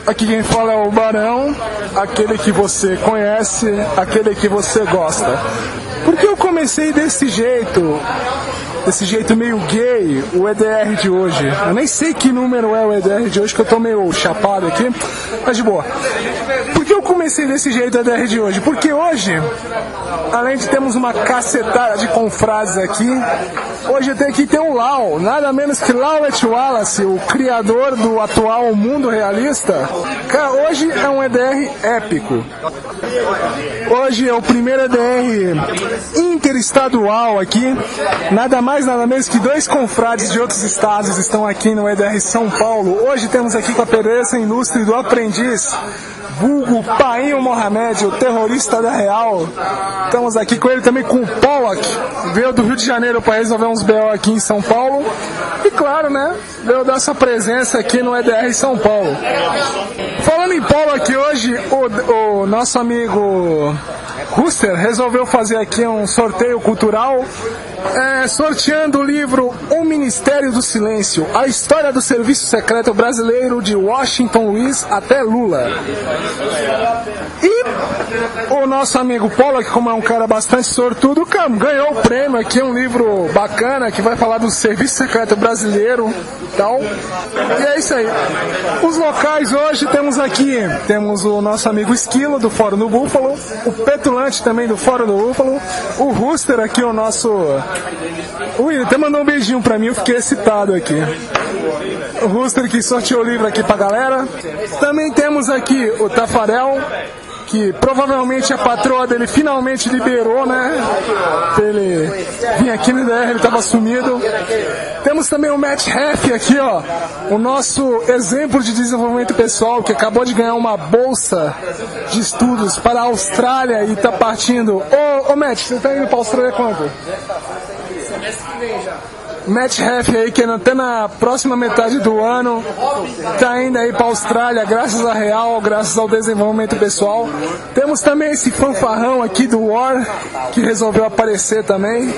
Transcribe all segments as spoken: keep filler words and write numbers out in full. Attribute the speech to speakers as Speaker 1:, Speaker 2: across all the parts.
Speaker 1: Aqui quem fala é o Barão, aquele que você conhece, aquele que você gosta. Por que eu comecei desse jeito? Desse jeito meio gay, o E D R de hoje. Eu nem sei que número é o E D R de hoje, que eu tô meio chapado aqui, mas de boa. Por que eu comecei desse jeito o E D R de hoje? Porque hoje, além de termos uma cacetada de confrades aqui, hoje eu tenho que ter um Lau, nada menos que Laulet Wallace, o criador do atual mundo realista. Cara, hoje é um E D R épico. Hoje é o primeiro E D R interestadual aqui, nada mais nada menos que dois confrades de outros estados estão aqui no E D R São Paulo. Hoje temos aqui com a presença ilustre do aprendiz, vulgo Painho Mohamed, o terrorista da Real. Estamos aqui com ele também, com o Pollock, veio do Rio de Janeiro para resolver uns B O aqui em São Paulo. E claro, né, veio dar sua presença aqui no E D R São Paulo. Falando em Pollock, hoje o, o nosso amigo Ruster resolveu fazer aqui um sorteio cultural, é, sorteando o livro O Ministério do Silêncio, a história do serviço secreto brasileiro de Washington Luiz até Lula. E o nosso amigo Pollock, como é um cara bastante sortudo, ganhou o prêmio aqui, um livro bacana que vai falar do serviço secreto brasileiro e tal. E é isso aí. Os locais hoje temos aqui, temos o nosso amigo Esquilo do Fórum do Búfalo, o Petulante também do Fórum do Búfalo, o Ruster aqui, o nosso... O William até mandou um beijinho pra mim, eu fiquei excitado aqui. O Ruster que sorteou o livro aqui pra galera. Também temos aqui o Tafarel, que provavelmente a patroa dele finalmente liberou, né? Pra ele vir aqui no E D R, ele tava sumido. Temos também o Matt Heff aqui, ó, o nosso exemplo de desenvolvimento pessoal, que acabou de ganhar uma bolsa de estudos para a Austrália e tá partindo. Ô, ô Matt, você tá indo pra Austrália quando? Matt Heff aí, que até na próxima metade do ano tá indo aí pra Austrália, graças à Real, graças ao desenvolvimento pessoal. Temos também esse fanfarrão aqui do War, que resolveu aparecer também.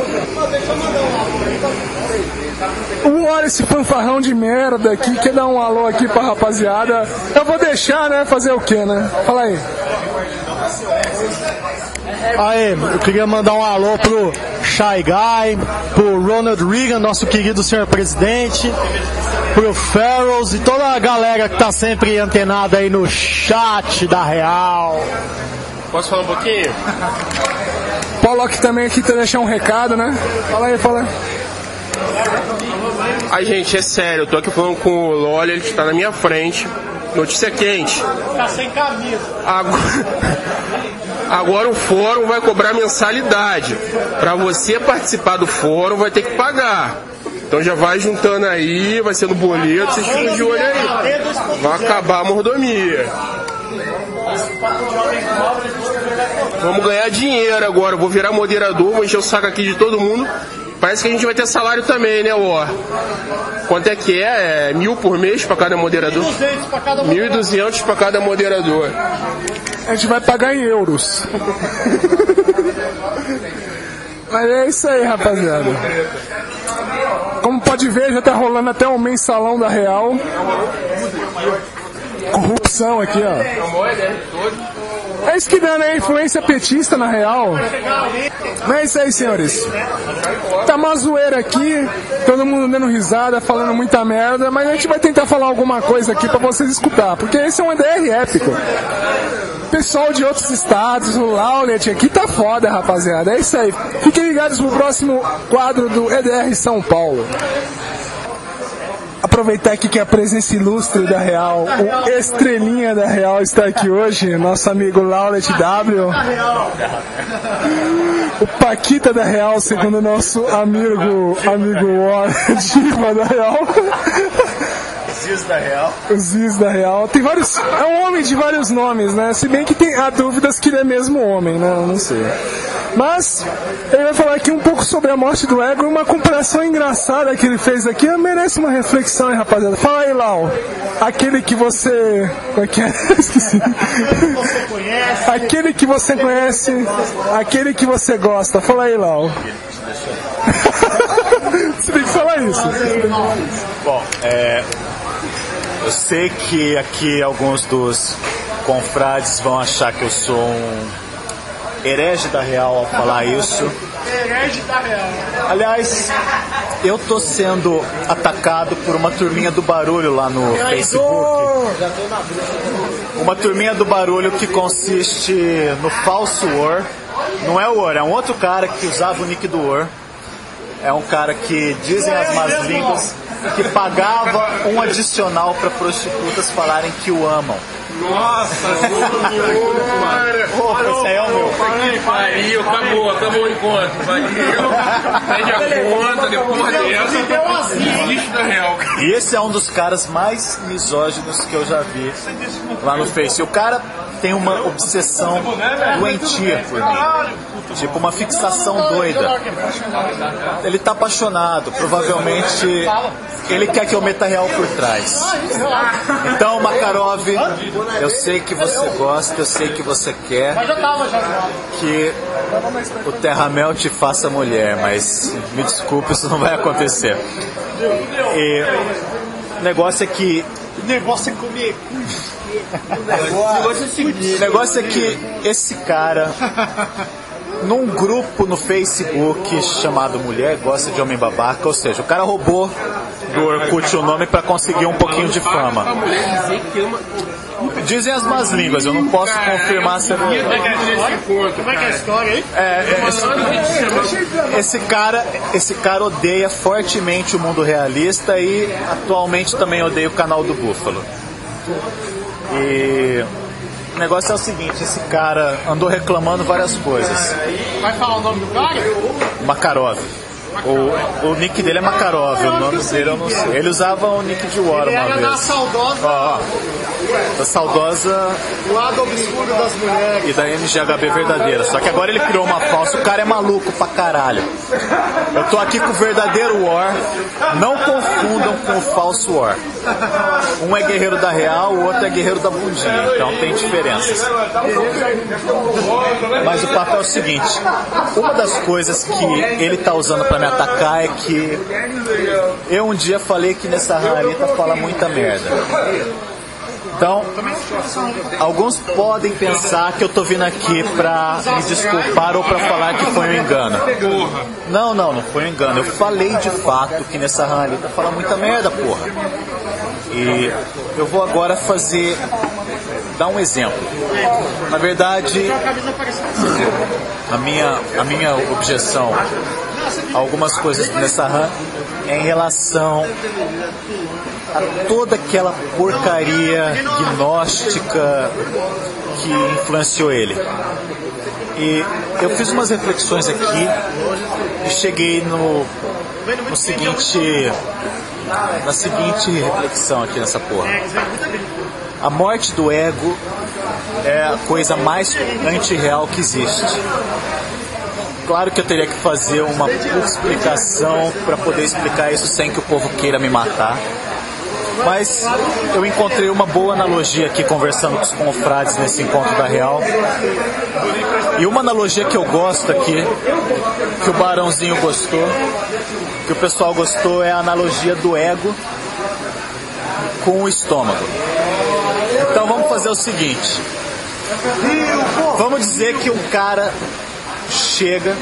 Speaker 1: O War, esse fanfarrão de merda aqui, quer dar um alô aqui pra rapaziada. Eu vou deixar, né, fazer o que, né? Fala aí.
Speaker 2: Aí, eu queria mandar um alô pro Shy Guy, pro Ronald Reagan, nosso querido senhor presidente, pro Ferrells e toda a galera que tá sempre antenada aí no chat da Real.
Speaker 3: Posso falar um pouquinho?
Speaker 1: Pollock também aqui pra deixar um recado, né? Fala aí, fala aí.
Speaker 3: Ai, gente, é sério, eu tô aqui falando com o Loli, ele tá na minha frente. Notícia quente.
Speaker 2: Tá sem camisa.
Speaker 3: Agora... Agora o fórum vai cobrar mensalidade. Para você participar do fórum vai ter que pagar. Então já vai juntando aí, vai sendo boleto, vocês ficam de olho aí. Vai acabar a mordomia. Vamos ganhar dinheiro agora. Vou virar moderador, vou encher o saco aqui de todo mundo. Parece que a gente vai ter salário também, né, War? Quanto é que é? É mil por mês para cada moderador? Mil e duzentos para cada moderador.
Speaker 1: A gente vai pagar em euros. Mas é isso aí, rapaziada. Como pode ver, já tá rolando até o mensalão da Real. Corrupção aqui, ó. É isso que dá, né? Influência petista na Real. Mas é isso aí, senhores. Tá uma zoeira aqui, todo mundo dando risada, falando muita merda, mas a gente vai tentar falar alguma coisa aqui pra vocês escutar, porque esse é um E D R épico. Pessoal de outros estados, o Laulet aqui tá foda, rapaziada. É isso aí. Fiquem ligados pro próximo quadro do E D R São Paulo. Aproveitar aqui que a presença ilustre da Real, o estrelinha da Real está aqui hoje, nosso amigo Laulet W. O Paquita da Real, segundo o nosso amigo, amigo War, diva da Real.
Speaker 4: Ziz da Real.
Speaker 1: O Ziz da Real. Tem vários, é um homem de vários nomes, né? Se bem que tem, há dúvidas que ele é mesmo homem, né? Eu não sei. Mas ele vai falar aqui um pouco sobre a morte do ego e uma comparação engraçada que ele fez aqui. Merece uma reflexão, hein, rapaziada? Fala aí, Lau. Aquele que você... Como é que é? Esqueci.
Speaker 2: Você conhece.
Speaker 1: Aquele que você conhece, aquele que você gosta. Fala aí, Lau. Você tem que falar isso.
Speaker 4: Bom, é... Eu sei que aqui alguns dos confrades vão achar que eu sou um herege da real ao falar isso.
Speaker 1: Herege da real.
Speaker 4: Aliás, eu tô sendo atacado por uma turminha do barulho lá no Facebook. Uma turminha do barulho que consiste no falso War. Não é o War, é um outro cara que usava o nick do War. É um cara que dizem as más línguas que pagava um adicional para prostitutas falarem que o amam.
Speaker 3: Nossa,
Speaker 4: Opa, esse aí é o meu.
Speaker 3: pariu, acabou, acabou o encontro. Valeu. Pede a conta, depois dessa. Desiste da real.
Speaker 4: E esse é um dos caras mais misóginos que eu já vi lá no Face. O cara tem uma obsessão doentia por mim. Tipo, uma fixação doida. Ele tá apaixonado. Provavelmente ele quer que eu meta real por trás. Então, Makarov, eu sei que você gosta, eu sei que você quer que o Terramel te faça mulher, mas me desculpe, isso não vai acontecer. E o negócio é que...
Speaker 2: O negócio é comer.
Speaker 4: O negócio é que esse cara, num grupo no Facebook chamado Mulher Gosta de Homem Babaca, ou seja, o cara roubou do Orkut o nome para conseguir um pouquinho de fama. Dizem as más línguas, eu não posso confirmar se é verdade.
Speaker 2: Como é que é a história aí?
Speaker 4: É, é, esse, esse cara, esse cara odeia fortemente o mundo realista e atualmente também odeia o canal do Búfalo. E o negócio é o seguinte, esse cara andou reclamando várias coisas.
Speaker 2: Vai falar o nome do cara?
Speaker 4: Makarov. O, o nick dele é Makarov, o nome dele eu não sei. Ele usava o nick de War
Speaker 2: Ele
Speaker 4: uma
Speaker 2: era
Speaker 4: vez.
Speaker 2: da saudosa,
Speaker 4: Ó, ó, da saudosa
Speaker 2: lado obscuro das mulheres.
Speaker 4: e da M G H B verdadeira. Só que agora ele criou uma falsa. O cara é maluco pra caralho. Eu tô aqui com o verdadeiro War. Não confundam com o falso War. Um é guerreiro da real, o outro é guerreiro da bundinha. Então tem diferenças. Mas o papo é o seguinte. Uma das coisas que ele tá usando pra me atacar é que eu um dia falei que nessa rarita fala muita merda. Então, alguns podem pensar que eu tô vindo aqui pra me desculpar ou pra falar que foi um engano. Não, não, não foi um engano. Eu falei de fato que nessa rarita fala muita merda, porra. E eu vou agora fazer... dar um exemplo. Na verdade, a minha, a minha objeção a algumas coisas nessa RAM é em relação a toda aquela porcaria gnóstica que influenciou ele. E eu fiz umas reflexões aqui e cheguei no, no seguinte, na seguinte reflexão aqui nessa porra. A morte do ego é a coisa mais antirreal que existe. Claro que eu teria que fazer uma explicação para poder explicar isso sem que o povo queira me matar. Mas eu encontrei uma boa analogia aqui conversando com os confrades nesse encontro da Real. E uma analogia que eu gosto aqui, que o Barãozinho gostou, que o pessoal gostou, é a analogia do ego com o estômago. Então vamos fazer o seguinte. Vamos dizer que um cara chega...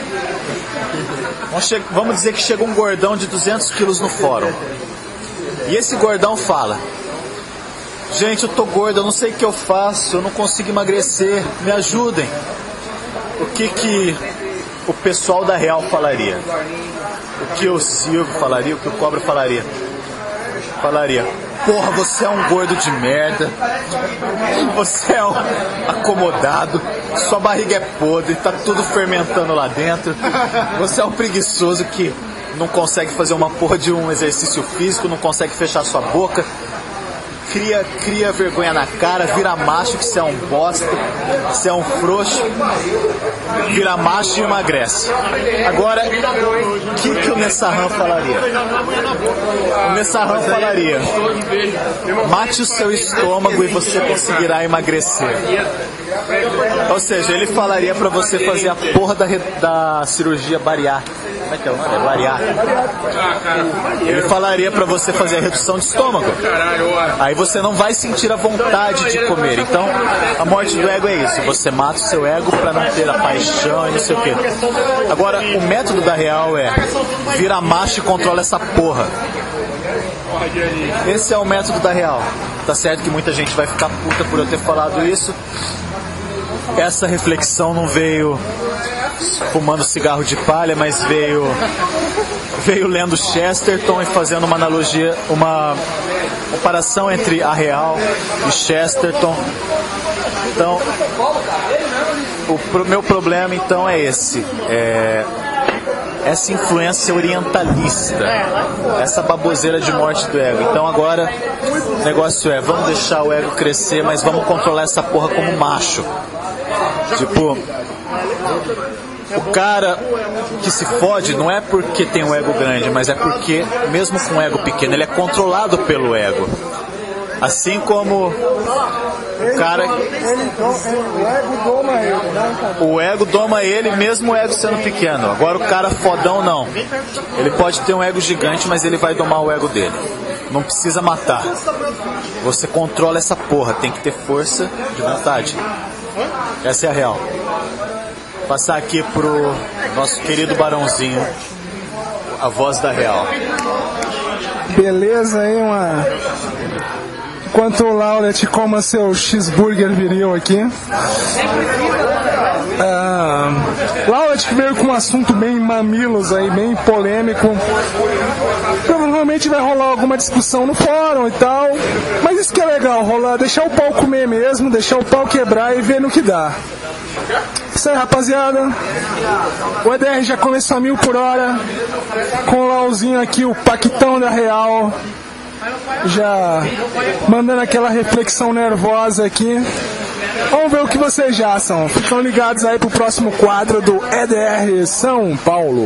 Speaker 4: Vamos dizer que chega um gordão de duzentos quilos no fórum. E esse gordão fala: gente, eu tô gordo, eu não sei o que eu faço, eu não consigo emagrecer, me ajudem. O que que o pessoal da Real falaria? O que o Silvio falaria? O que o Cobra falaria? Falaria: porra, você é um gordo de merda, você é um acomodado, sua barriga é podre, tá tudo fermentando lá dentro, você é um preguiçoso que não consegue fazer uma porra de um exercício físico, não consegue fechar sua boca, cria, cria vergonha na cara, vira macho que você é um bosta, você é um frouxo, vira macho e emagrece. Agora, o que, que o Nessarran falaria? O Nessarran falaria: mate o seu estômago e você conseguirá emagrecer. Ou seja, ele falaria pra você fazer a porra da, da cirurgia bariátrica. como é que é o nome? É bariátrico. Ele falaria pra você fazer a redução de estômago. Aí você não vai sentir a vontade de comer. Então, a morte do ego é isso. Você mata o seu ego pra não ter a paixão e não sei o quê. Agora, o método da Real é vira macho e controla essa porra. Esse é o método da Real. Tá certo que muita gente vai ficar puta por eu ter falado isso. Essa reflexão não veio fumando cigarro de palha, mas veio veio lendo Chesterton e fazendo uma analogia, uma comparação entre a Real e Chesterton. Então, o pro, meu problema então é esse, é essa influência orientalista, essa baboseira de morte do ego. Então agora o negócio é, vamos deixar o ego crescer, mas vamos controlar essa porra como macho. Tipo, o cara que se fode não é porque tem um ego grande, mas é porque, mesmo com um ego pequeno, ele é controlado pelo ego. Assim como o cara... O ego doma ele, mesmo o ego sendo pequeno. Agora o cara fodão não. Ele pode ter um ego gigante, mas ele vai domar o ego dele. Não precisa matar. Você controla essa porra, tem que ter força de vontade. Essa é a Real. Passar aqui pro nosso querido Barãozinho, a voz da Real.
Speaker 1: Beleza aí, uma... Enquanto o Lauret coma seu cheeseburger viril aqui. Ah, Lauret veio com um assunto bem mamilos aí, bem polêmico. Provavelmente vai rolar alguma discussão no fórum e tal. Mas isso que é legal, rolar, deixar o pau comer mesmo, deixar o pau quebrar e ver no que dá. Isso aí, rapaziada. O E D R já começou a mil por hora. Com o Lauzinho aqui, o Paquitão da Real. Já mandando aquela reflexão nervosa aqui. Vamos ver o que vocês já são. Ficam ligados aí pro próximo quadro do E D R São Paulo.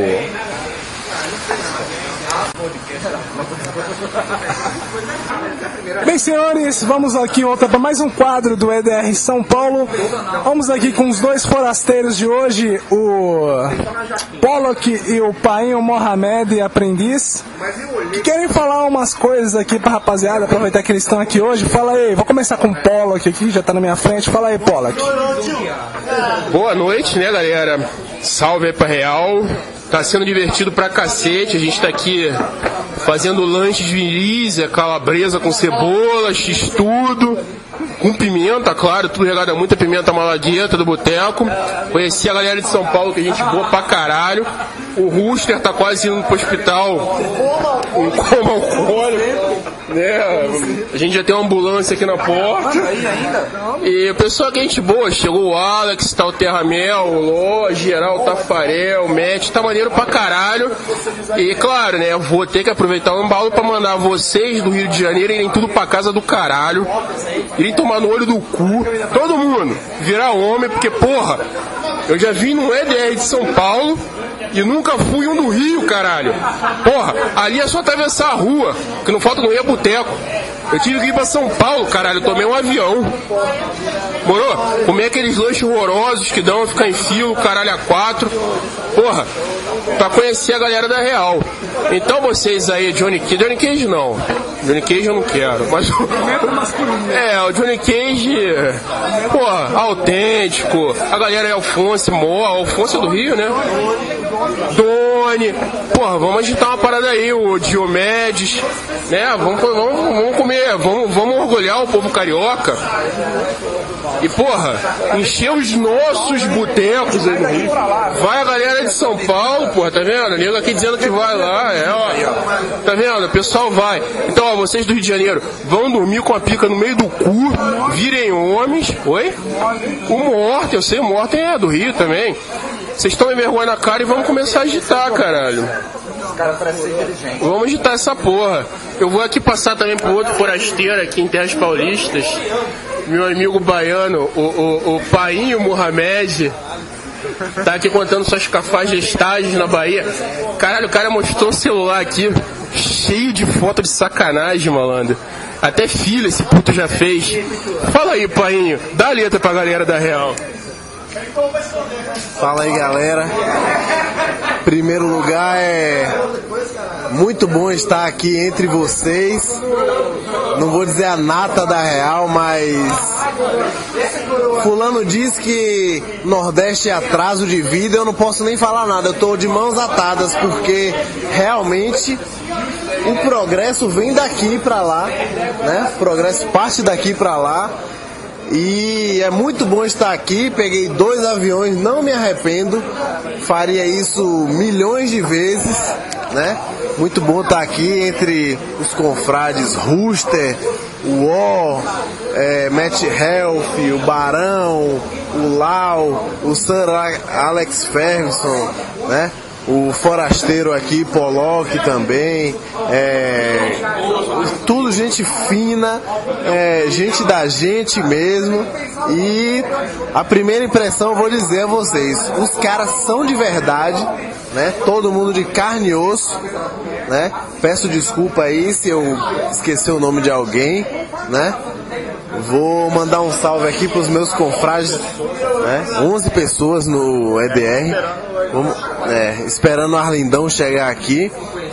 Speaker 1: Bem, senhores, vamos aqui voltar para mais um quadro do E D R São Paulo. Vamos aqui com os dois forasteiros de hoje, o Pollock e o Painho Mohamed, aprendiz, que querem falar umas coisas aqui pra rapaziada, aproveitar que eles estão aqui hoje. Fala aí, vou começar com o Pollock aqui, já tá na minha frente. Fala aí, Pollock.
Speaker 3: Boa noite, né, galera? Salve aí pra Real. Tá sendo divertido pra cacete. A gente tá aqui fazendo lanches viris, calabresa com cebola, x-tudo, com pimenta, claro, tudo regado a muita pimenta malagueta do boteco. Conheci a galera de São Paulo, que a gente boa pra caralho. O Rooster tá quase indo pro hospital em coma alcoólico, né? A gente já tem uma ambulância aqui na porta. E o pessoal que é gente boa, chegou o Alex, tá o Terramel, o Ló, geral, o Tafarel, o Matt, tá maneiro pra caralho. E claro, né, eu vou ter que aproveitar o embalo pra mandar vocês do Rio de Janeiro irem tudo pra casa do caralho, irem tomar no olho do cu, todo mundo, virar homem, porque porra, eu já vim no E D R de São Paulo e nunca fui um do Rio, caralho. Porra, ali é só atravessar a rua, que não falta no Rio é boteco. Eu tive que ir pra São Paulo, caralho, eu tomei um avião. Morou? Comer aqueles lanches horrorosos que dão a ficar em fio, caralho, a quatro. Porra, pra conhecer a galera da Real. Então vocês aí, Johnny Cage, Johnny Cage não. Johnny Cage eu não quero, mas... É, o Johnny Cage, porra, autêntico. A galera é Alfonso, Mó, Alfonso é do Rio, né? Doni, porra, vamos agitar uma parada aí, o Diomedes, né? Vamos, vamos, vamos comer, vamos, vamos orgulhar o povo carioca. E porra, encher os nossos botecos aí do Rio. Vai a galera de São Paulo, porra, tá vendo? Nego aqui dizendo que vai lá, é, ó. Tá vendo? O pessoal vai. Então, ó, vocês do Rio de Janeiro vão dormir com a pica no meio do cu, virem homens. Oi? O Morten, eu sei, o Morten é do Rio também. Vocês estão em vergonha na cara e vamos começar a agitar, caralho. Vamos agitar essa porra. Eu vou aqui passar também pro outro forasteiro aqui em Terras Paulistas. Meu amigo baiano, o, o, o Painho Mohamed, tá aqui contando suas cafajestais na Bahia. Caralho, o cara mostrou o celular aqui, cheio de foto de sacanagem, malandro. Até filho esse puto já fez. Fala aí, Painho, dá a letra pra galera da Real.
Speaker 5: Fala aí, galera. Primeiro lugar, é muito bom estar aqui entre vocês. Não vou dizer a nata da Real, mas fulano diz que Nordeste é atraso de vida. Eu não posso nem falar nada, eu tô de mãos atadas, porque realmente o progresso vem daqui pra lá, né? O progresso parte daqui pra lá. E é muito bom estar aqui. Peguei dois aviões, não me arrependo. Faria isso milhões de vezes, né? Muito bom estar aqui entre os confrades Rooster, o O, é, Matt Health, o Barão, o Lau, o Sir Alex Ferguson, né? O forasteiro aqui, Pollock também, é, tudo gente fina, é, gente da gente mesmo. E a primeira impressão eu vou dizer a vocês, os caras são de verdade, né? Todo mundo de carne e osso, né? Peço desculpa aí se eu esqueci o nome de alguém, né? Vou mandar um salve aqui para os meus confrades, né? onze pessoas no E D R. Vamos, é, esperando o Arlindão chegar aqui.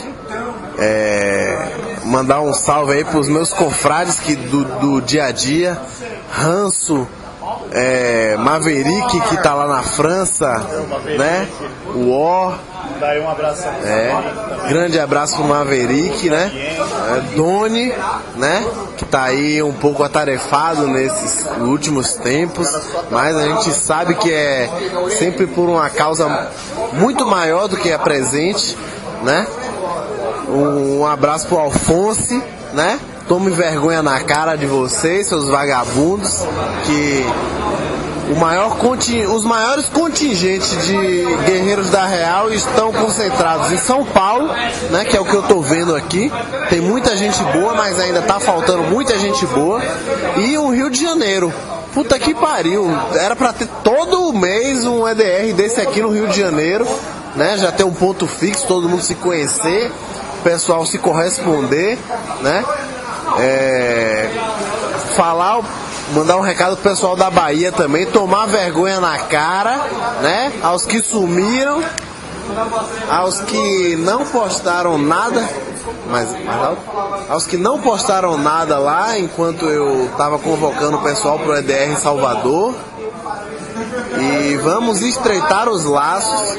Speaker 5: É, mandar um salve aí para os meus confrades que, do, do dia a dia. Ranço, é, Maverick, que tá lá na França, né? O O.
Speaker 4: Daí um abraço.
Speaker 5: É, grande abraço pro Maverick, né? É, Doni, né? Que tá aí um pouco atarefado nesses últimos tempos, mas a gente sabe que é sempre por uma causa muito maior do que a presente, né? Um, um abraço pro Alfonso, né? Tome vergonha na cara de vocês, seus vagabundos, que o maior conting... os maiores contingentes de guerreiros da Real estão concentrados em São Paulo, né, que é o que eu tô vendo aqui. Tem muita gente boa, mas ainda tá faltando muita gente boa. E o Rio de Janeiro. Puta que pariu. Era pra ter todo mês um E D R desse aqui no Rio de Janeiro, né? Já ter um ponto fixo, todo mundo se conhecer, o pessoal se corresponder, né? É... Falar... Mandar um recado pro pessoal da Bahia também, tomar vergonha na cara, né? Aos que sumiram, aos que não postaram nada, mas, mas aos que não postaram nada lá enquanto eu tava convocando o pessoal pro E D R em Salvador. E vamos estreitar os laços.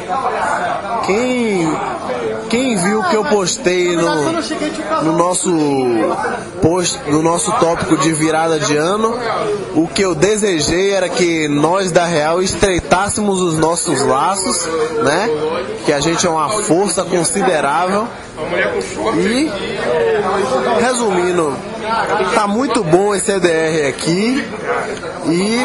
Speaker 5: Quem, quem viu que eu postei no, no nosso post, no nosso tópico de virada de ano, o que eu desejei era que nós da Real estreitássemos os nossos laços, né? Que a gente é uma força considerável. E resumindo, tá muito bom esse E D R aqui. E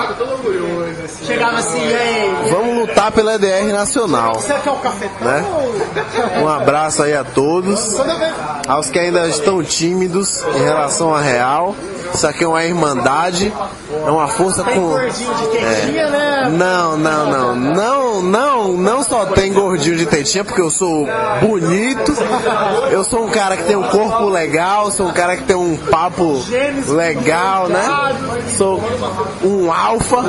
Speaker 5: vamos lutar pela E D R nacional, né? Um abraço aí a todos. Aos que ainda estão tímidos em relação à Real, isso aqui é uma irmandade, é uma força com... É, não, não, não, não, não, não só tem gordinho de tetinha, porque eu sou bonito, eu sou um cara que tem um corpo legal, sou um cara que tem um papo legal, né? Sou um alfa,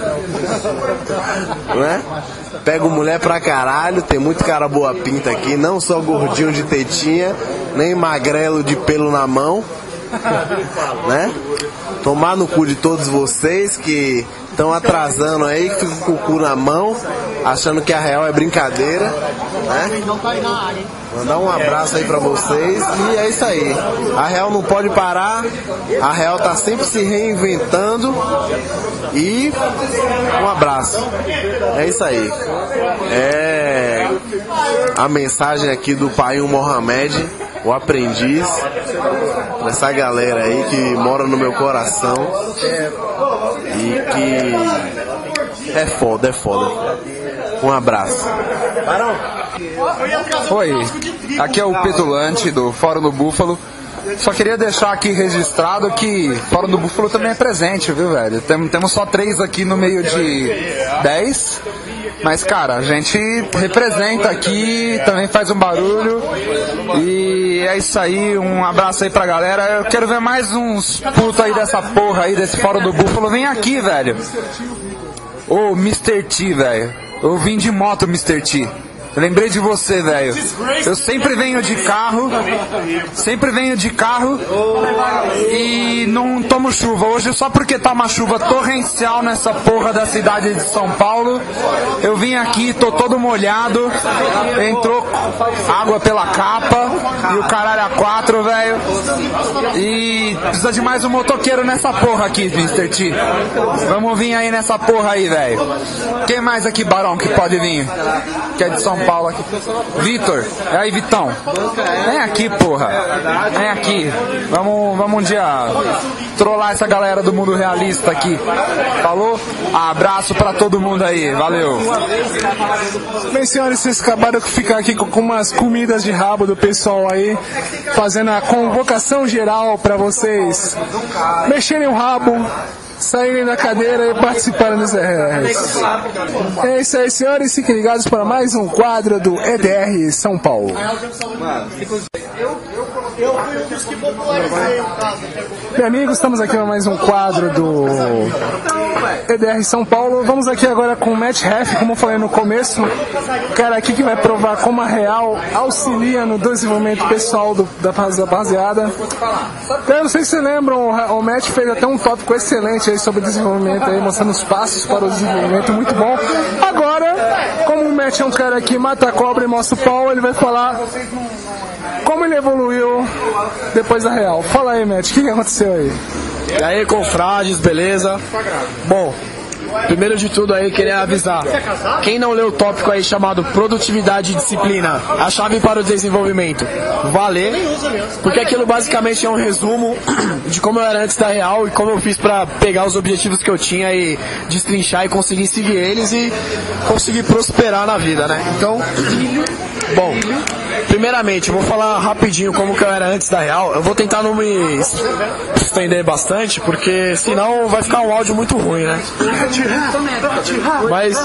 Speaker 5: né? Pego mulher pra caralho, tem muito cara boa pinta aqui, não só gordinho de tetinha, nem magrelo de pelo na mão, né? Tomar no cu de todos vocês que estão atrasando aí, que ficam com o cu na mão, achando que a Real é brincadeira, né? Mandar um abraço aí pra vocês e é isso aí. A Real não pode parar, a Real tá sempre se reinventando e um abraço. É isso aí. É a mensagem aqui do Paium Mohamed, o aprendiz, essa galera aí que mora no meu coração e que é foda, é foda. Um abraço.
Speaker 6: Oi, aqui é o Petulante do Fórum do Búfalo. só queria deixar aqui registrado que Fórum do Búfalo também é presente, viu, velho? Tem, temos só três aqui no meio de dez, mas, cara, a gente representa aqui, também faz um barulho, e é isso aí, um abraço aí pra galera. Eu quero ver mais uns putos aí dessa porra aí, desse Fórum do Búfalo. Vem aqui, velho. Ô, mister T, velho. Eu vim de moto, mister T. Lembrei de você, velho. Eu sempre venho de carro, sempre venho de carro e não tomo chuva. Hoje, só porque tá uma chuva torrencial nessa porra da cidade de São Paulo, eu vim aqui, tô todo molhado, entrou água pela capa e o caralho a quatro, velho. E precisa de mais um motoqueiro nessa porra aqui, mister T. Vamos vir aí nessa porra aí, velho. Quem mais aqui, Barão, que pode vir? Que é de São Paulo. Paulo aqui. Vitor, e aí, Vitão? Vem aqui, porra. Vem aqui. Vamos, vamos um dia trollar essa galera do mundo realista aqui. Falou? Abraço pra todo mundo aí. Valeu.
Speaker 1: Bem, senhores, vocês acabaram de ficar aqui com umas comidas de rabo do pessoal aí, fazendo a convocação geral pra vocês mexerem o rabo, saírem da cadeira e participarem dos R Rs. É isso aí, senhores. Fiquem ligados para mais um quadro do E D R São Paulo. Bem, amigos, estamos aqui para mais um quadro do E D R São Paulo. Vamos aqui agora com o Matt Heff, como eu falei no começo. O cara aqui que vai provar como a Real auxilia no desenvolvimento pessoal do, da rapaziada. Eu não sei se vocês lembram, o Matt fez até um tópico excelente aí sobre desenvolvimento, aí, mostrando os passos para o desenvolvimento, muito bom. Agora, como o Matt é um cara que mata a cobra e mostra o pau, ele vai falar como ele evoluiu depois da Real. Fala aí, Matt, o que, que aconteceu aí?
Speaker 7: E aí, confrades, beleza? Bom, primeiro de tudo aí, queria avisar, quem não leu o tópico aí chamado Produtividade e Disciplina, a chave para o desenvolvimento, vá ler, porque aquilo basicamente é um resumo de como eu era antes da Real e como eu fiz para pegar os objetivos que eu tinha e destrinchar e conseguir seguir eles e conseguir prosperar na vida, né? Então, bom, primeiramente, eu vou falar rapidinho como que eu era antes da Real. Eu vou tentar não me estender bastante, porque senão vai ficar um áudio muito ruim, né? Mas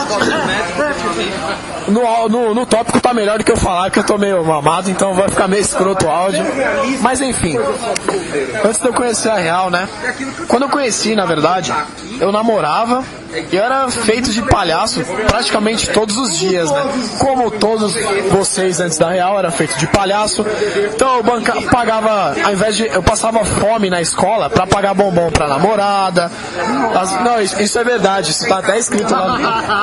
Speaker 7: no, no, no tópico tá melhor do que eu falar, que eu tô meio mamado, então vai ficar meio escroto o áudio. Mas enfim, antes de eu conhecer a Real, né? Quando eu conheci, na verdade, eu namorava e eu era feito de palhaço praticamente todos os dias, né? Como todos vocês antes da Real, era feito de palhaço. Então eu banca, pagava, ao invés de eu passava fome na escola pra pagar bombom pra namorada. As, não, isso, isso é verdade, isso tá até escrito lá.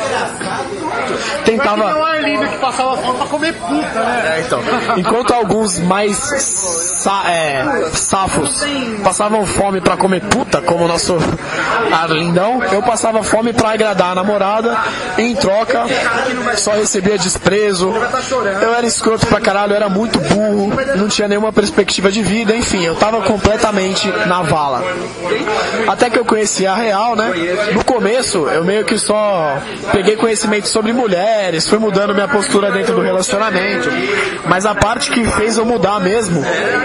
Speaker 7: Tentava.
Speaker 2: Que passava fome pra comer puta, né?
Speaker 7: É, então. Enquanto alguns mais sa é, safos passavam fome pra comer puta, como o nosso Arlindão, eu passava fome pra agradar a namorada, e em troca só recebia desprezo. Eu era escroto pra caralho, eu era muito burro, não tinha nenhuma perspectiva de vida, enfim, eu tava completamente na vala. Até que eu conheci a Real, né? No começo, eu meio que só peguei conhecimento sobre mulheres, fui mudando minha postura dentro do relacionamento, mas a parte que fez eu mudar mesmo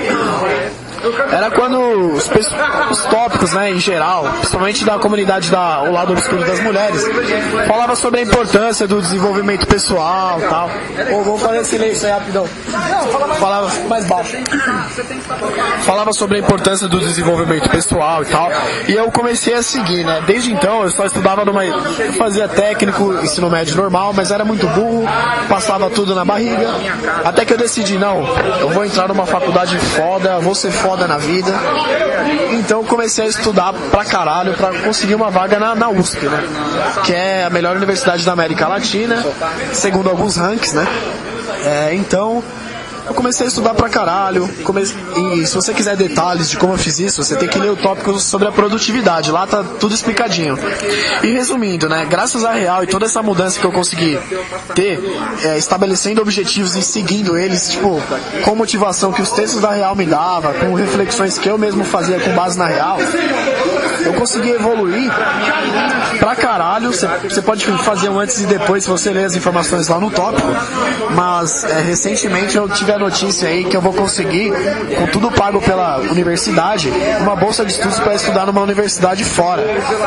Speaker 7: era quando os, os tópicos, né, em geral, principalmente da comunidade da o lado obscuro das mulheres, falava sobre a importância do desenvolvimento pessoal e tal. Ou vamos fazer silêncio aí rapidão. Falava mais baixo. Falava sobre a importância do desenvolvimento pessoal e tal. E eu comecei a seguir, né? Desde então eu só estudava numa. Eu fazia técnico, ensino médio normal, mas era muito burro, passava tudo na barriga. Até que eu decidi, não, eu vou entrar numa faculdade foda, vou ser foda na vida. Então comecei a estudar pra caralho pra conseguir uma vaga na, na U S P, né? Que é a melhor universidade da América Latina, segundo alguns rankings, né? É, então eu comecei a estudar pra caralho. Comece... E se você quiser detalhes de como eu fiz isso, você tem que ler o tópico sobre a produtividade. Lá tá tudo explicadinho. E resumindo, né? Graças à Real e toda essa mudança que eu consegui ter, é, estabelecendo objetivos e seguindo eles, tipo, com motivação que os textos da Real me davam, com reflexões que eu mesmo fazia com base na Real, eu consegui evoluir pra caralho. Você pode fazer um antes e depois se você ler as informações lá no tópico. Mas é, recentemente eu tive a notícia aí que eu vou conseguir, com tudo pago pela universidade, uma bolsa de estudos para estudar numa universidade fora.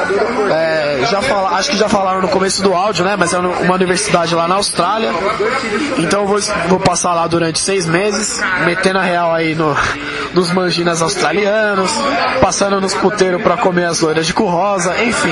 Speaker 7: É, já fala, acho que já falaram no começo do áudio, né? Mas é uma universidade lá na Austrália. Então eu vou, vou passar lá durante seis meses, metendo a real aí no, nos manginas australianos, passando nos puteiros pra comer as loiras de cu rosa, enfim.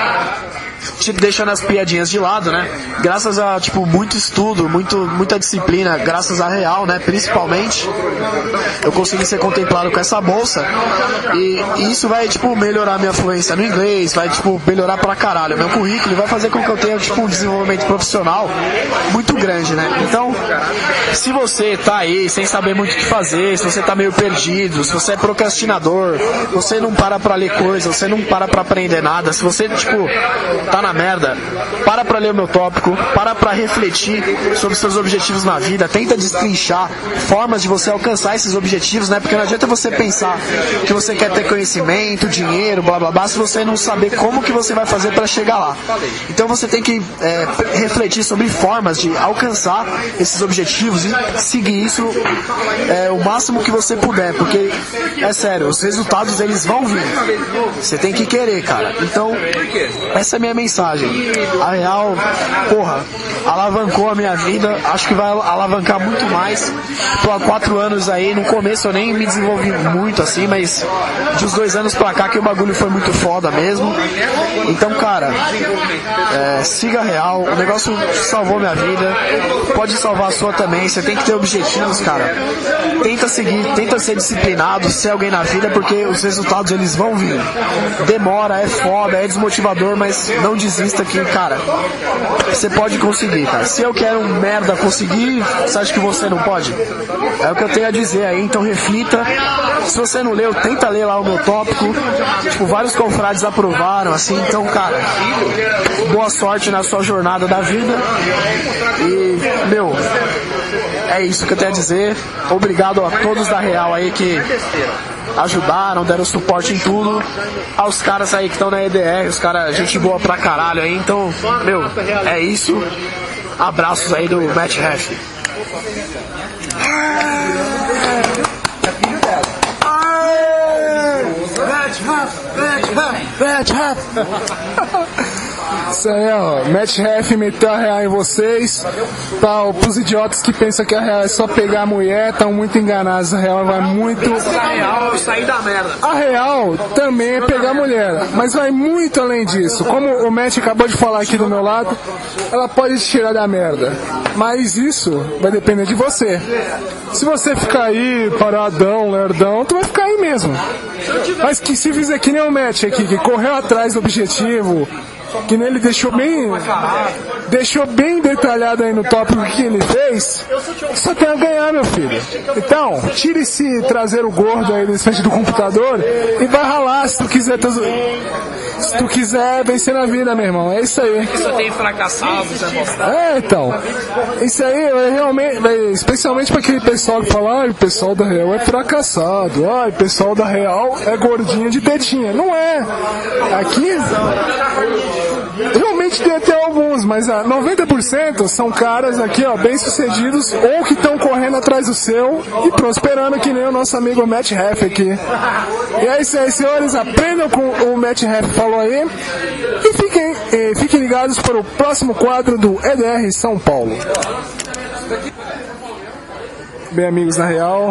Speaker 7: Deixando as piadinhas de lado, né? Graças a, tipo, muito estudo, muito, muita disciplina, graças à real, né? Principalmente, eu consegui ser contemplado com essa bolsa e, e isso vai, tipo, melhorar minha fluência no inglês, vai, tipo, melhorar pra caralho meu currículo e vai fazer com que eu tenha, tipo, um desenvolvimento profissional muito grande, né? Então, se você tá aí sem saber muito o que fazer, se você tá meio perdido, se você é procrastinador, você não para pra ler coisas, você não para pra aprender nada, se você, tipo, tá na merda, para pra ler o meu tópico, para pra refletir sobre seus objetivos na vida, tenta destrinchar formas de você alcançar esses objetivos, né? Porque não adianta você pensar que você quer ter conhecimento, dinheiro, blá blá blá, se você não saber como que você vai fazer para chegar lá. Então você tem que é, refletir sobre formas de alcançar esses objetivos e seguir isso é, o máximo que você puder, porque é sério, os resultados eles vão vir. Você tem que querer, cara. Então, essa é a minha mensagem. A real, porra, alavancou a minha vida, acho que vai alavancar muito mais. Tô há quatro anos aí, no começo eu nem me desenvolvi muito assim, mas de uns dois anos pra cá que o bagulho foi muito foda mesmo. Então, cara, é, siga a real, o negócio salvou minha vida, pode salvar a sua também, você tem que ter objetivos, cara. Tenta seguir, tenta ser disciplinado, ser alguém na vida, porque os resultados eles vão vir. Demora, é foda, é desmotivador, mas não desista que, cara, você pode conseguir, cara. Se eu quero um merda conseguir, você acha que você não pode? É o que eu tenho a dizer aí, então reflita. Se você não leu, tenta ler lá o meu tópico. Tipo, vários confrades aprovaram, assim, então, cara, boa sorte na sua jornada da vida. E, meu, é isso que eu tenho a dizer. Obrigado a todos da Real aí que ajudaram, deram suporte em tudo. Aos caras aí que estão na E D R, os caras, gente boa pra caralho aí. Então, meu, é isso. Abraços aí do Matt Heff.
Speaker 1: Isso aí, ó, Matt Heff meteu a real em vocês. Tá, pros idiotas que pensam que a real é só pegar a mulher, estão muito enganados. A real vai muito.
Speaker 7: A real é sair da merda.
Speaker 1: A real também é pegar a mulher, mas vai muito além disso. Como o Matt acabou de falar aqui do meu lado, ela pode te tirar da merda, mas isso vai depender de você. Se você ficar aí paradão, lerdão, tu vai ficar aí mesmo. Mas que se fizer que nem o Matt aqui, que correu atrás do objetivo, que nele deixou bem deixou bem detalhado aí no tópico que ele fez, só tem a ganhar, meu filho. Então, tire esse traseiro gordo aí da frente do computador e vai ralar se tu quiser se tu quiser vencer na vida, meu irmão. É isso aí.
Speaker 7: Só tem fracassado, Zé Bosta.
Speaker 1: É, então. Isso aí é realmente, especialmente para aquele pessoal que fala, ai, o pessoal da Real é fracassado, ai, o pessoal da Real é gordinho de tetinha. Não é. Aqui realmente tem até alguns, mas ah, noventa por cento são caras aqui, ó, bem-sucedidos ou que estão correndo atrás do seu e prosperando que nem o nosso amigo Matt Heff aqui. E é isso aí, senhores, aprendam com o Matt Heff falou aí e fiquem, e fiquem ligados para o próximo quadro do E D R São Paulo. Bem, amigos da Real.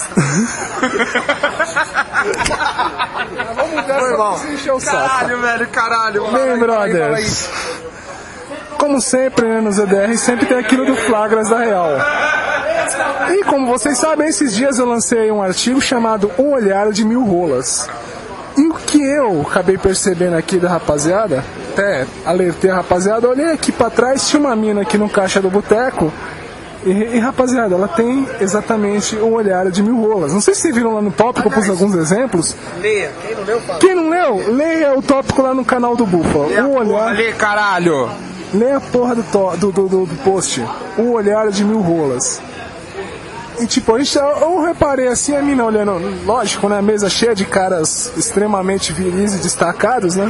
Speaker 7: Foi irmão. Caralho, velho, caralho.
Speaker 1: Bem, brothers. Como sempre, né, nos E D R, sempre tem aquilo do Flagras da Real. E como vocês sabem, esses dias eu lancei um artigo chamado Um Olhar de Mil Rolas. E o que eu acabei percebendo aqui da rapaziada, até alertei a rapaziada, olhei aqui pra trás, tinha uma mina aqui no caixa do boteco. E, e rapaziada, ela tem exatamente um olhar de mil rolas. Não sei se vocês viram lá no tópico, eu pus alguns exemplos.
Speaker 7: Leia, quem não leu, fala.
Speaker 1: Quem não leu, leia o tópico lá no canal do Bufa.
Speaker 7: Leia
Speaker 1: um olhar.
Speaker 7: Lê, caralho.
Speaker 1: Leia a porra do, to, do, do, do post. Um olhar de mil rolas. E tipo, a gente, eu reparei assim, a mina olhando, lógico, né? Mesa cheia de caras extremamente viris e destacados, né?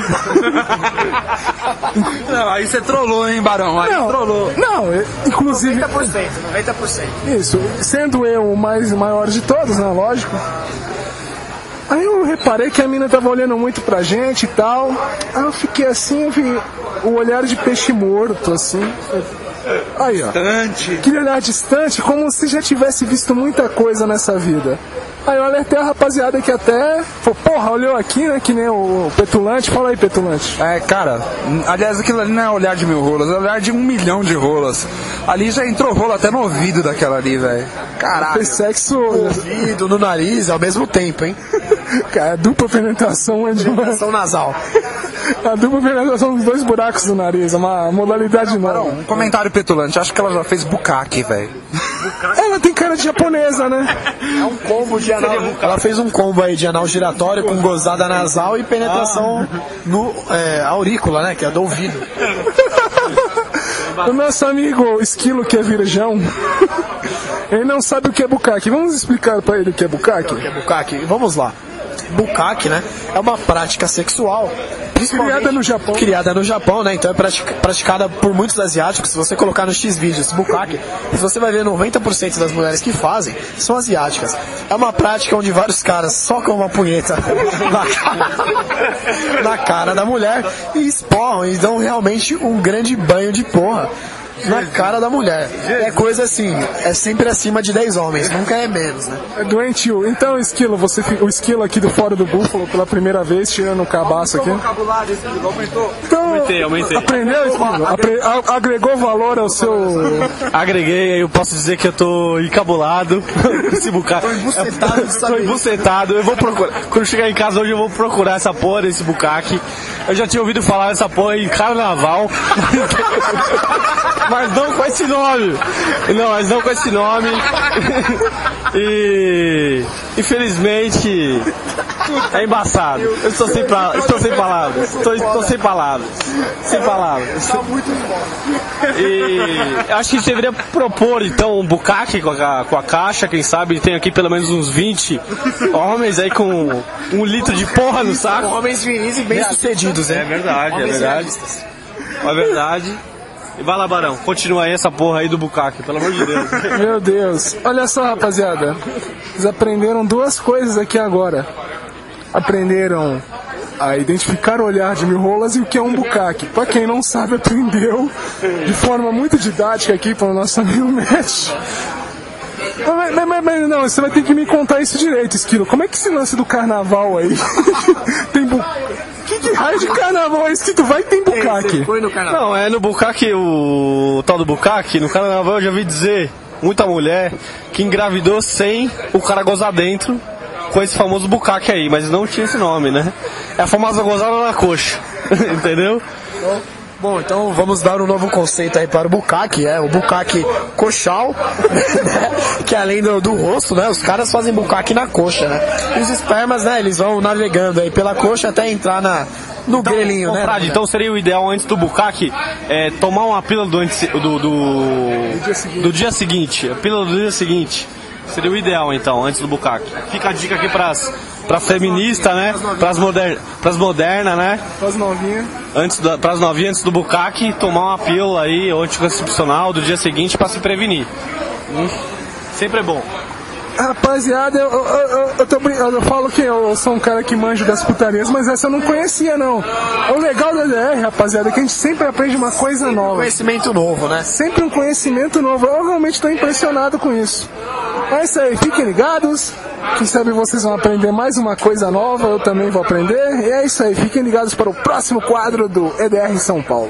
Speaker 6: Não, aí você trollou, hein, Barão? Aí
Speaker 1: Não,
Speaker 6: trollou.
Speaker 1: não, inclusive.
Speaker 4: noventa por cento, noventa por cento.
Speaker 1: Isso, sendo eu o mais maior de todos, né? Lógico. Aí eu reparei que a mina tava olhando muito pra gente e tal. Aí eu fiquei assim, eu vi o olhar de peixe morto, assim. Aí, ó.
Speaker 6: Distante.
Speaker 1: Aquele olhar distante, como se já tivesse visto muita coisa nessa vida. Aí eu alertei a rapaziada que até, pô, porra, olhou aqui, né, que nem o Petulante. Fala aí, Petulante.
Speaker 6: É, cara, aliás, aquilo ali não é olhar de mil rolas, é olhar de um milhão de rolas. Ali já entrou rolo até no ouvido daquela ali, velho. Caralho.
Speaker 1: Fez sexo
Speaker 7: No ouvido, no nariz, ao mesmo tempo, hein?
Speaker 1: cara, dupla penetração é de uma...
Speaker 7: Penetração nasal.
Speaker 1: A dupla penetração dos dois buracos do nariz, é uma modalidade nova.
Speaker 6: Um comentário petulante, acho que ela já fez bukkake, velho.
Speaker 1: Ela tem cara de japonesa, né?
Speaker 7: É um combo de anal. Ela fez um combo aí de anal giratório com gozada nasal e penetração no é, aurícula, né? Que é do ouvido.
Speaker 1: O nosso amigo Esquilo, que é virgão, ele não sabe o que é bukkake. Vamos explicar pra ele o que é bukkake?
Speaker 7: O que é bukkake? Vamos lá. Bukkake, né? É uma prática sexual
Speaker 1: Criada no Japão.
Speaker 7: Criada no Japão, né? Então é pratica- praticada por muitos asiáticos. Se você colocar no X-Vídeos bukkake, você vai ver noventa por cento das mulheres que fazem são asiáticas. É uma prática onde vários caras socam uma punheta na cara, na cara da mulher e esporram e dão realmente um grande banho de porra na cara da mulher. É coisa assim, é sempre acima de dez homens, nunca é menos, né?
Speaker 1: É doentio. Então, Esquilo, você, fi- o Esquilo aqui do Fora do Búfalo, pela primeira vez, tirando o cabaço aqui. Então,
Speaker 8: Aumentei, aumentei.
Speaker 1: aprendeu, Esquilo? Apre- a- agregou valor ao seu...
Speaker 8: Agreguei, eu posso dizer que eu tô encabulado. Esse bucaque. Tô
Speaker 7: embucetado de saber.
Speaker 8: Tô embucetado. Eu vou procurar. Quando chegar em casa hoje eu vou procurar essa porra desse bucaque. Eu já tinha ouvido falar dessa porra em carnaval. Mas não com esse nome. Não, mas não com esse nome. E infelizmente é embaçado. Eu estou sem, pra... estou sem palavras. Estou, estou sem palavras. Sem palavras. E acho que a gente deveria propor então um bucaque com a, com a caixa, quem sabe tem aqui pelo menos uns vinte homens aí com um litro de porra no saco.
Speaker 7: Homens viris e bem-sucedidos,
Speaker 8: É
Speaker 7: né?
Speaker 8: verdade, é
Speaker 7: Homens
Speaker 8: verdade.
Speaker 7: realistas.
Speaker 8: É verdade. E vai lá, Barão, continua aí essa porra aí do bucaque, pelo amor de Deus.
Speaker 1: Meu Deus. Olha só, rapaziada. Eles aprenderam duas coisas aqui agora. Aprenderam a identificar o olhar de mil rolas e o que é um bucaque. Pra quem não sabe, aprendeu de forma muito didática aqui para o nosso amigo Matt. Mas, mas, mas, mas não, você vai ter que me contar isso direito, Esquilo. Como é que esse lance do carnaval aí tem bu... Que, que raio de carnaval é esse que tu vai que tem bucaque?
Speaker 7: Foi no carnaval.
Speaker 8: Não, é no bucaque, o, o tal do bucaque, no carnaval eu já vi dizer, muita mulher que engravidou sem o cara gozar dentro com esse famoso bucaque aí, mas não tinha esse nome, né? É a famosa gozada na coxa, entendeu?
Speaker 7: Bom, então vamos dar um novo conceito aí para o bucaque, é o bucaque coxal, né? Que além do, do rosto, né, os caras fazem bucaque na coxa, né? E os espermas, né, eles vão navegando aí pela coxa até entrar na, no grelhinho,
Speaker 8: Ô,
Speaker 7: né?
Speaker 8: Frade, então seria o ideal antes do bucaque é, tomar uma pílula do, antes- do, do,
Speaker 1: dia seguinte.
Speaker 8: do dia seguinte, a pílula do dia seguinte. Seria o ideal então, antes do bucaque. Fica a dica aqui pras, pras feministas, né? Pras, moder, pras modernas, né?
Speaker 1: As novinhas.
Speaker 8: Antes da, pras novinhas, antes do bucaque, tomar uma pílula aí, anticoncepcional do dia seguinte pra se prevenir. Hum? Sempre é bom.
Speaker 1: Rapaziada, eu, eu, eu, eu, tô, brin- eu falo que eu sou um cara que manjo das putarias, mas essa eu não conhecia, não. O legal da D R, rapaziada, é que a gente sempre aprende uma coisa nova.
Speaker 7: Conhecimento novo, né?
Speaker 1: Sempre um conhecimento novo. Eu realmente estou impressionado com isso. É isso aí, fiquem ligados. Quem sabe vocês vão aprender mais uma coisa nova, eu também vou aprender. E é isso aí, fiquem ligados para o próximo quadro do E D R São Paulo.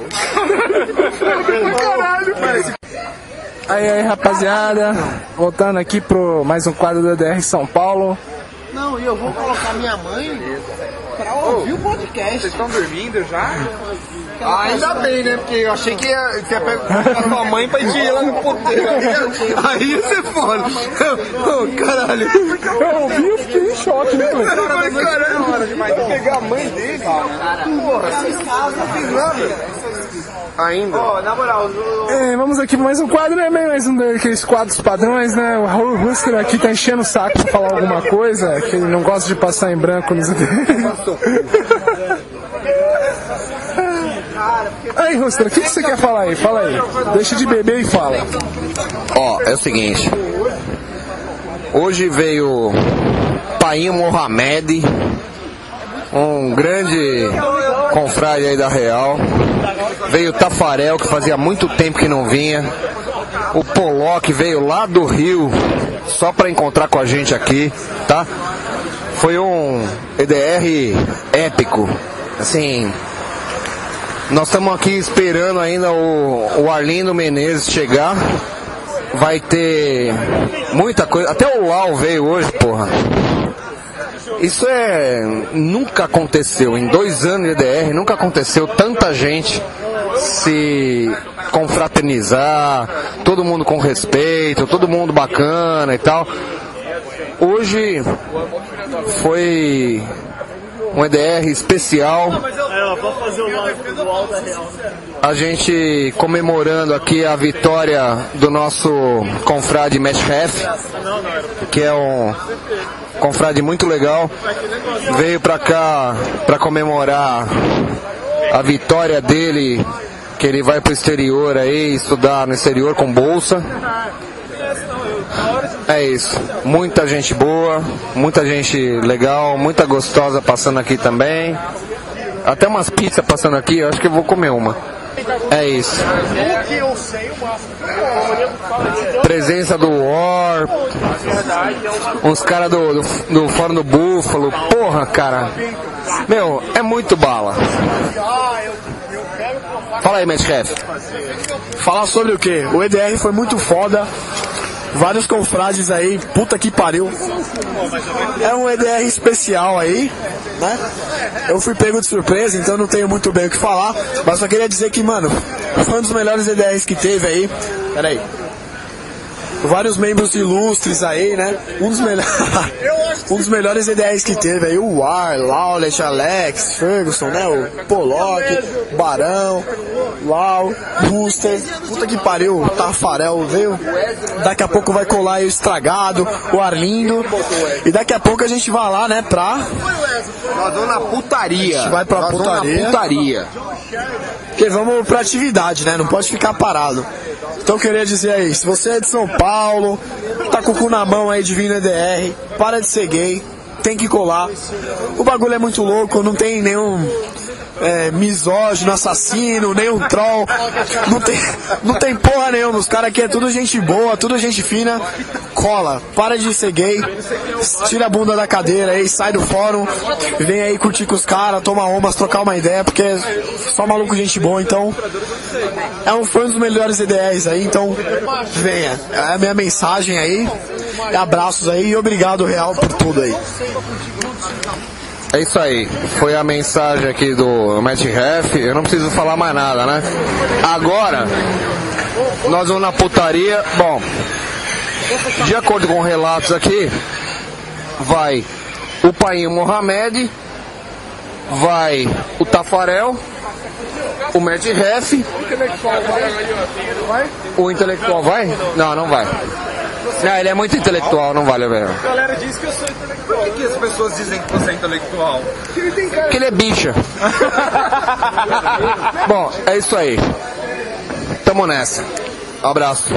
Speaker 1: Caralho! Aí, aí, rapaziada, voltando aqui pro mais um quadro do E D R São Paulo.
Speaker 4: Não, e eu vou colocar minha mãe pra ouvir o podcast. Vocês estão dormindo já? Ah, ainda bem, né? Porque eu achei que ia, que ia pegar a tua mãe pra ir lá no puteiro. Aí ia ser foda. Ô, caralho.
Speaker 1: Eu ouvi e fiquei em choque, né?
Speaker 4: Eu falei, caralho, hora demais. Pegar a mãe dele, cara. Porra, vocês casam, não tem nada.
Speaker 3: Ainda.
Speaker 1: É, vamos aqui para mais um quadro, né? Mais um daqueles quadros padrões, né? O Raul Ruster aqui tá enchendo o saco pra falar alguma coisa, que ele não gosta de passar em branco nos... Aí, Ruster, o que, que você quer falar aí? Fala aí. Deixa de beber e fala.
Speaker 5: Ó, é o seguinte. Hoje veio Painho Mohamed, um grande confrade aí da Real. Veio o Tafarel, que fazia muito tempo que não vinha. O Pollock veio lá do Rio só para encontrar com a gente aqui, tá? Foi um E D R épico. Assim, nós estamos aqui esperando ainda o, o Arlindo Menezes chegar. Vai ter muita coisa. Até o Lau veio hoje, porra. Isso é... Nunca aconteceu. Em dois anos de E D R, nunca aconteceu tanta gente se confraternizar, todo mundo com respeito, todo mundo bacana e tal. Hoje foi um E D R especial. A gente comemorando aqui a vitória do nosso confrade Meshef, que é um confrade muito legal. Veio pra cá pra comemorar a vitória dele, que ele vai pro exterior aí, estudar no exterior com bolsa. É isso, muita gente boa, muita gente legal, muita gostosa passando aqui também. Até umas pizzas passando aqui, eu acho que eu vou comer uma. É isso. Presença do War, uns caras do, do, do Fórum do Búfalo. Porra, cara. Meu, é muito bala. Fala aí, Meshef.
Speaker 7: Falar sobre o quê? O E D R foi muito foda. Vários confrades aí, puta que pariu. É um E D R especial aí, né? Eu fui pego de surpresa, então não tenho muito bem o que falar. Mas só queria dizer que, mano, foi um dos melhores E D Rs que teve aí. Pera aí. Vários membros ilustres aí, né? Um dos, melhor... um dos melhores E D Rs que teve aí, o War, Lawless, Alex, Ferguson, né? O Pollock, Barão, Lau, Rooster, puta que pariu, o Tafarel veio. Daqui a pouco vai colar aí o Estragado, o Arlindo. E daqui a pouco a gente vai lá, né, pra...
Speaker 5: Nós vamos na putaria.
Speaker 7: A gente vai pra
Speaker 5: Nós
Speaker 7: putaria.
Speaker 5: Vamos na putaria.
Speaker 7: Porque vamos pra atividade, né? Não pode ficar parado. Então eu queria dizer aí, se você é de São Paulo, tá com o cu na mão aí de vir no E D R, para de ser gay, tem que colar. O bagulho é muito louco, não tem nenhum é, misógino, assassino, nenhum troll, não tem, não tem porra nenhuma. Os caras aqui é tudo gente boa, tudo gente fina. Cola, para de ser gay, tira a bunda da cadeira aí, sai do fórum, vem aí curtir com os caras, tomar ombas, trocar uma ideia, porque é só maluco gente boa. Então é um fã dos melhores E D Rs aí, então venha, é a minha mensagem aí, abraços aí e obrigado Real por tudo aí.
Speaker 5: É isso aí, foi a mensagem aqui do Matt Ref. Eu não preciso falar mais nada, né? Agora nós vamos na putaria. Bom, de acordo com relatos aqui, vai o Painho Mohamed, vai o Tafarel, o Matt Ref. O intelectual vai? Não, não vai. Não, ele é muito intelectual, não vale a pena.
Speaker 6: A galera diz que eu sou intelectual. Por que as pessoas dizem que você é intelectual? Porque ele tem cara.
Speaker 5: Porque ele é bicha. Bom, é isso aí. Tamo nessa. Abraço.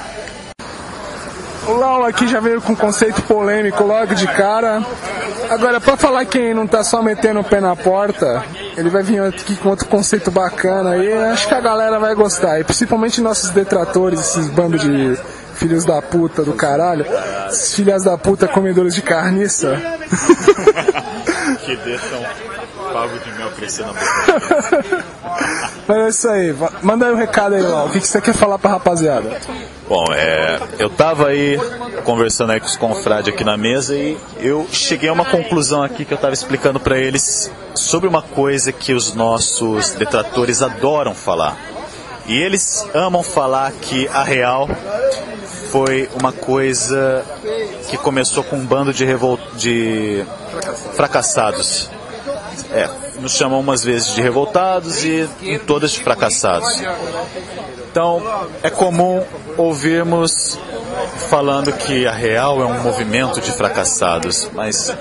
Speaker 1: O Lau aqui já veio com um conceito polêmico logo de cara. Agora, pra falar quem não tá só metendo o pé na porta, ele vai vir aqui com outro conceito bacana aí. Acho que a galera vai gostar. E principalmente nossos detratores, esses bandos de filhos da puta do caralho. Esses filhas da puta comedores de carniça.
Speaker 9: Que deixam pavo de mel crescer na boca.
Speaker 1: Mas é isso aí. Manda aí um recado aí, Lau. O que você quer falar pra rapaziada?
Speaker 9: Bom, é, eu tava aí conversando aí com os confrades aqui na mesa e eu cheguei a uma conclusão aqui que eu tava explicando pra eles sobre uma coisa que os nossos detratores adoram falar. E eles amam falar que a Real foi uma coisa que começou com um bando de, revol... de fracassados. É, nos chamam umas vezes de revoltados e em todas de fracassados. Então, é comum ouvirmos falando que a Real é um movimento de fracassados, mas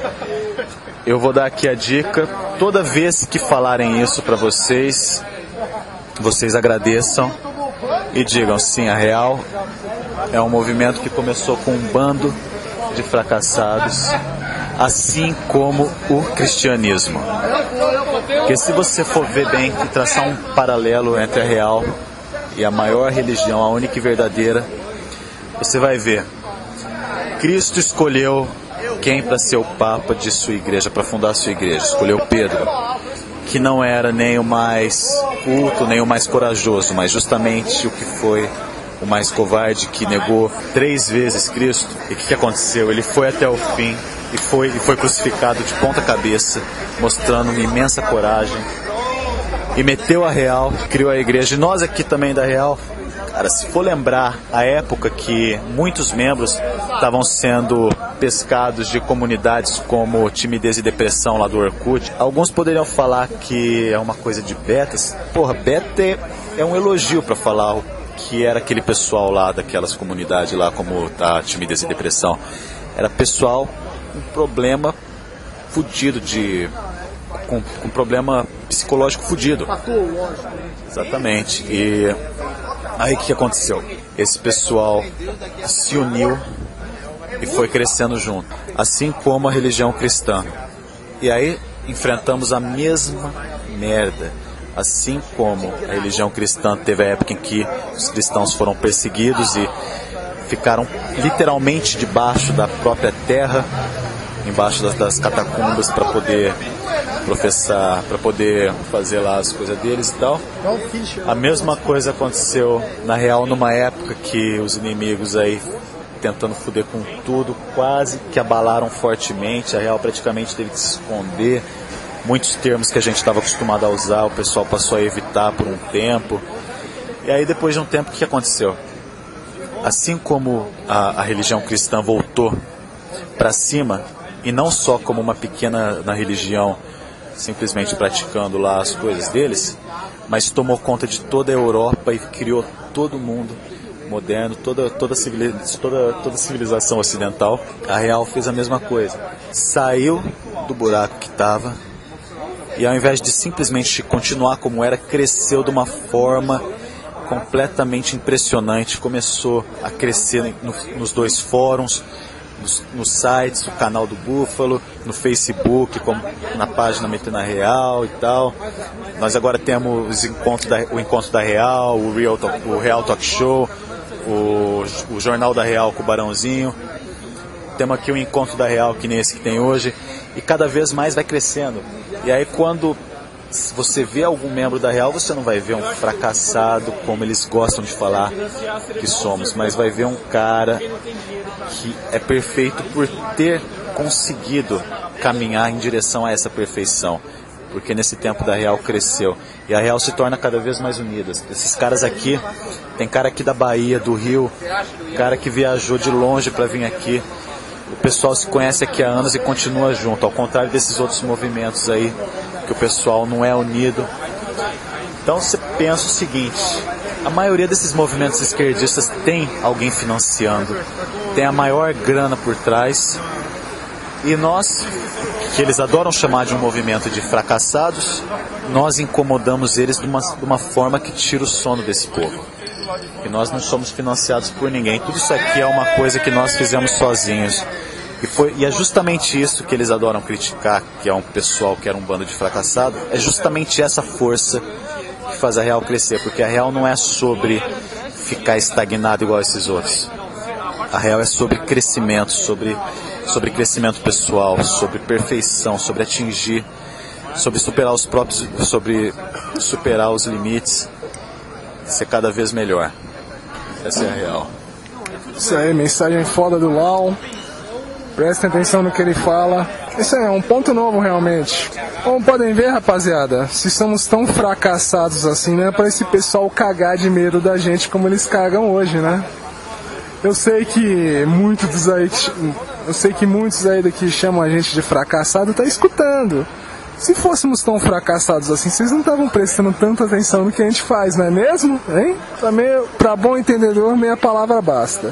Speaker 9: eu vou dar aqui a dica: toda vez que falarem isso para vocês, vocês agradeçam e digam: sim, a Real é um movimento que começou com um bando de fracassados, assim como o cristianismo. Porque se você for ver bem e traçar um paralelo entre a Real e a maior religião, a única e verdadeira, você vai ver. Cristo escolheu quem para ser o Papa de sua igreja, para fundar a sua igreja? Escolheu Pedro, que não era nem o mais culto, nem o mais corajoso, mas justamente o que foi o mais covarde, que negou três vezes Cristo. E o que, que aconteceu? Ele foi até o fim e foi, e foi crucificado de ponta cabeça, mostrando uma imensa coragem. E meteu a Real, criou a igreja. E nós aqui também da Real, cara, se for lembrar a época que muitos membros estavam sendo pescados de comunidades como timidez e depressão lá do Orkut, alguns poderiam falar que é uma coisa de betas. Porra, beta é, é um elogio para falar o que era aquele pessoal lá daquelas comunidades lá, como a timidez e depressão. Era pessoal com problema fudido de... com, com problema psicológico fudido. Exatamente. E aí o que aconteceu? Esse pessoal se uniu e foi crescendo junto, assim como a religião cristã. E aí enfrentamos a mesma merda. Assim como a religião cristã teve a época em que os cristãos foram perseguidos e ficaram literalmente debaixo da própria terra, embaixo das, das catacumbas, para poder professar, para poder fazer lá as coisas deles e tal. A mesma coisa aconteceu na Real numa época que os inimigos aí, tentando foder com tudo, quase que abalaram fortemente. A Real praticamente teve que se esconder. Muitos termos que a gente estava acostumado a usar, o pessoal passou a evitar por um tempo. E aí depois de um tempo, o que aconteceu? Assim como a, a religião cristã voltou para cima, e não só como uma pequena na religião, simplesmente praticando lá as coisas deles, mas tomou conta de toda a Europa e criou todo mundo moderno, toda, toda, civilização, toda, toda civilização ocidental. A Real fez a mesma coisa. Saiu do buraco que estava e, ao invés de simplesmente continuar como era, cresceu de uma forma completamente impressionante. Começou a crescer no, nos dois fóruns, nos, nos sites, o canal do Búfalo, no Facebook, como na página Metendo a Real e tal. Nós agora temos os encontros da, o Encontro da Real, o Real Talk, o Real Talk Show, o, o Jornal da Real com o Barãozinho. Temos aqui o Encontro da Real, que nem esse que tem hoje, e cada vez mais vai crescendo. E aí quando você vê algum membro da Real, você não vai ver um fracassado, como eles gostam de falar que somos, mas vai ver um cara que é perfeito por ter conseguido caminhar em direção a essa perfeição, porque nesse tempo da Real cresceu, e a Real se torna cada vez mais unida. Esses caras aqui, tem cara aqui da Bahia, do Rio, cara que viajou de longe para vir aqui. O pessoal se conhece aqui há anos e continua junto, ao contrário desses outros movimentos aí, que o pessoal não é unido. Então você pensa o seguinte: a maioria desses movimentos esquerdistas tem alguém financiando, tem a maior grana por trás, e nós, que eles adoram chamar de um movimento de fracassados, nós incomodamos eles de uma, de uma forma que tira o sono desse povo. E nós não somos financiados por ninguém. Tudo isso aqui é uma coisa que nós fizemos sozinhos. E, foi, e é justamente isso que eles adoram criticar, que é um pessoal que era um bando de fracassado. É justamente essa força que faz a Real crescer, porque a Real não é sobre ficar estagnado igual esses outros. A Real é sobre crescimento, sobre, sobre crescimento pessoal, sobre perfeição, sobre atingir, sobre superar os próprios, sobre superar os limites, ser cada vez melhor. Essa é a Real.
Speaker 1: Isso aí, mensagem foda do Lau. Prestem atenção no que ele fala. Isso aí é um ponto novo realmente. Como podem ver, rapaziada, se somos tão fracassados assim, não é pra esse pessoal cagar de medo da gente como eles cagam hoje, né? Eu sei que muitos dos aí, eu sei que muitos aí que chamam a gente de fracassado tá escutando. se fôssemos tão fracassados assim, vocês não estavam prestando tanta atenção no que a gente faz, não é mesmo? Hein? Pra, meio, pra bom entendedor, meia palavra basta.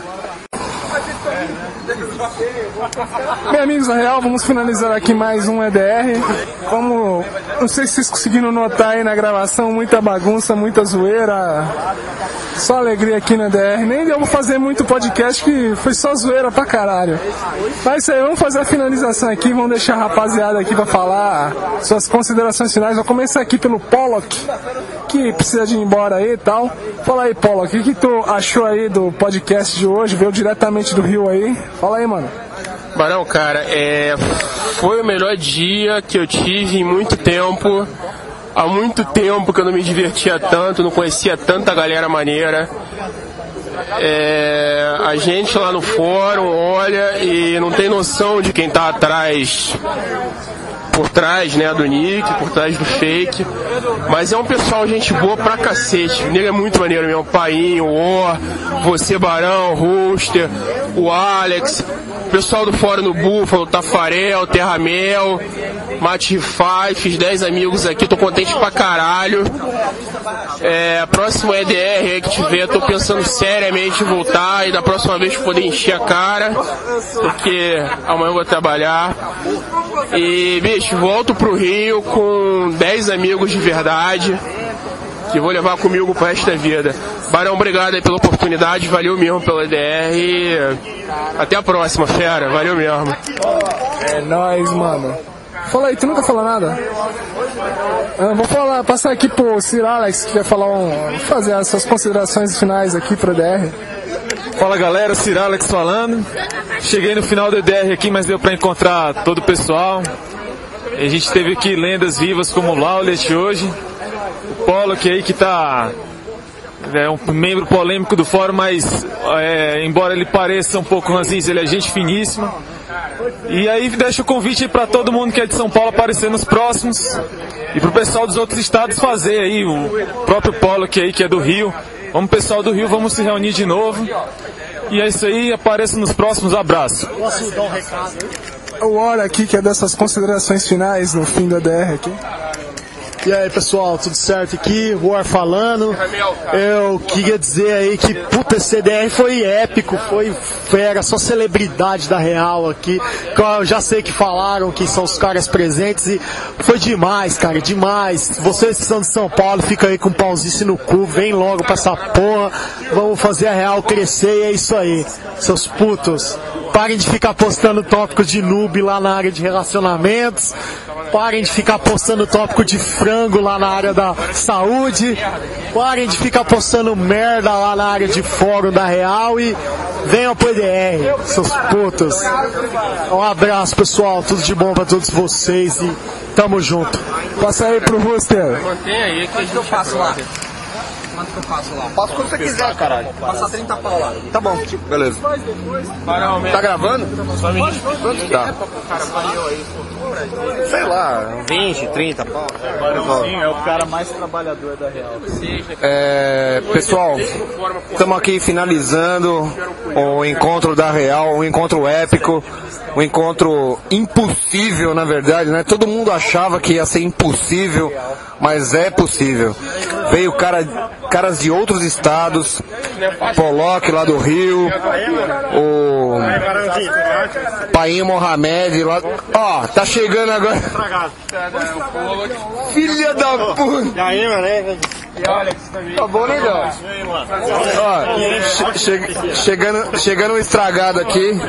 Speaker 1: Bem, amigos da Real, vamos finalizar aqui mais um E D R. Vamos, não sei se vocês conseguiram notar aí na gravação, muita bagunça, muita zoeira. Só alegria aqui no E D R. Nem deu pra fazer muito podcast, que foi só zoeira pra caralho. Mas isso aí, vamos fazer a finalização aqui, vamos deixar a rapaziada aqui pra falar suas considerações finais. Vou começar aqui pelo Pollock, que precisa de ir embora aí e tal. Fala aí, Pollock, o que, que tu achou aí do podcast de hoje? Veio diretamente do Rio aí. Fala aí, mano.
Speaker 3: Barão, cara, é, foi o melhor dia que eu tive em muito tempo. Há muito tempo que eu não me divertia tanto, não conhecia tanta galera maneira. É, a gente lá no fórum olha e não tem noção de quem tá atrás, por trás, né, do nick, por trás do fake. Mas é um pessoal, gente boa pra cacete. O nego é muito maneiro mesmo. O Painho, o Or, você, Barão, o Rooster, o Alex, o pessoal do Fórum no Búfalo, o Tafarel, o Terramel, Mate Rifai, fiz dez amigos aqui, tô contente pra caralho. É, próximo E D R aí que tiver, tô pensando seriamente em voltar e da próxima vez poder encher a cara, porque amanhã eu vou trabalhar. E, bicho, volto pro Rio com dez amigos de verdade, que vou levar comigo pro resto da vida. Barão, obrigado aí pela oportunidade, valeu mesmo pelo E D R e até a próxima, fera, valeu mesmo.
Speaker 1: É nóis, mano. Fala aí, tu nunca falou nada? Eu vou falar, passar aqui pro Sir Alex, que quer falar um, fazer as suas considerações finais aqui pro E D R.
Speaker 10: Fala galera, Sir Alex falando. Cheguei no final do E D R aqui, mas deu pra encontrar todo o pessoal. A gente teve aqui lendas vivas como o Laulet hoje. O Pollock aí que tá... é um membro polêmico do fórum, mas é, embora ele pareça um pouco ranzinza, ele é gente finíssima. E aí deixa o convite para todo mundo que é de São Paulo aparecer nos próximos e pro pessoal dos outros estados fazer aí, o próprio Pollock aí que é do Rio. Vamos, pessoal do Rio, vamos se reunir de novo. E é isso aí, apareça nos próximos, abraço.
Speaker 1: Posso dar um recado? O Hora aqui, que é dessas considerações finais no fim do E D R aqui.
Speaker 2: E aí pessoal, tudo certo aqui? War falando. Eu queria dizer aí que puta, esse E D R foi épico, foi fera, só celebridade da Real aqui. Eu já sei que falaram quem são os caras presentes e foi demais, cara, demais. Vocês que são de São Paulo, fica aí com um pauzinho no cu, vem logo pra essa porra. Vamos fazer a Real crescer e é isso aí, seus putos. Parem de ficar postando tópicos de noob lá na área de relacionamentos. Parem de ficar postando tópico de frango lá na área da saúde. Parem de ficar postando merda lá na área de fórum da Real e venham pro E D R, seus putos. Um abraço, pessoal. Tudo de bom pra todos vocês e tamo junto.
Speaker 1: Passa aí pro Rooster.
Speaker 3: Mantém aí que a gente
Speaker 6: eu faço lá. Quanto que eu faço lá? Faço quando você quiser, caralho. Passar trinta pau lá.
Speaker 5: Tá bom, beleza. Tá gravando?
Speaker 3: Quanto
Speaker 5: tá? Sei lá,
Speaker 3: vinte, trinta pau.
Speaker 4: Sim, é o cara mais trabalhador da Real.
Speaker 5: É, pessoal, estamos aqui finalizando o encontro da Real, um encontro épico, um encontro impossível, na verdade, né? Todo mundo achava que ia ser impossível, mas é possível. Veio cara, caras de outros estados, Pollock lá do Rio, o Painho Mohamed lá. Ó, tá chegando agora. Filha da puta!
Speaker 2: E aí, mano?
Speaker 5: Tá bom, legal. Ó, che chegando, chegando um estragado aqui.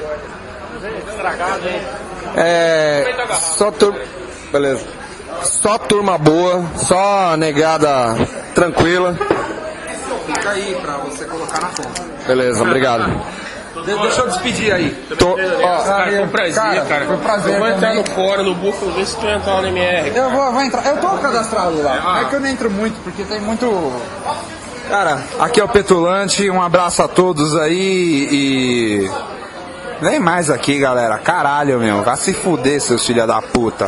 Speaker 5: É. Só turma. Beleza. Só turma boa, só negada tranquila.
Speaker 6: Fica aí pra você colocar na conta.
Speaker 5: Beleza, obrigado.
Speaker 6: De deixa eu despedir aí.
Speaker 5: Tô, ó,
Speaker 3: cara, foi um prazer, cara. cara.
Speaker 6: Foi um prazer.
Speaker 3: Eu vou entrar
Speaker 6: também.
Speaker 3: no fórum, no Búfalo, ver se tu entrar no M R.
Speaker 6: Eu vou, vou entrar. Eu tô cadastrado lá. Ah. É que eu não entro muito, porque tem muito. Cara, aqui é o Petulante. Um abraço a todos aí e. Vem mais aqui, galera. Caralho, meu. Vai se fuder, seus filha da puta.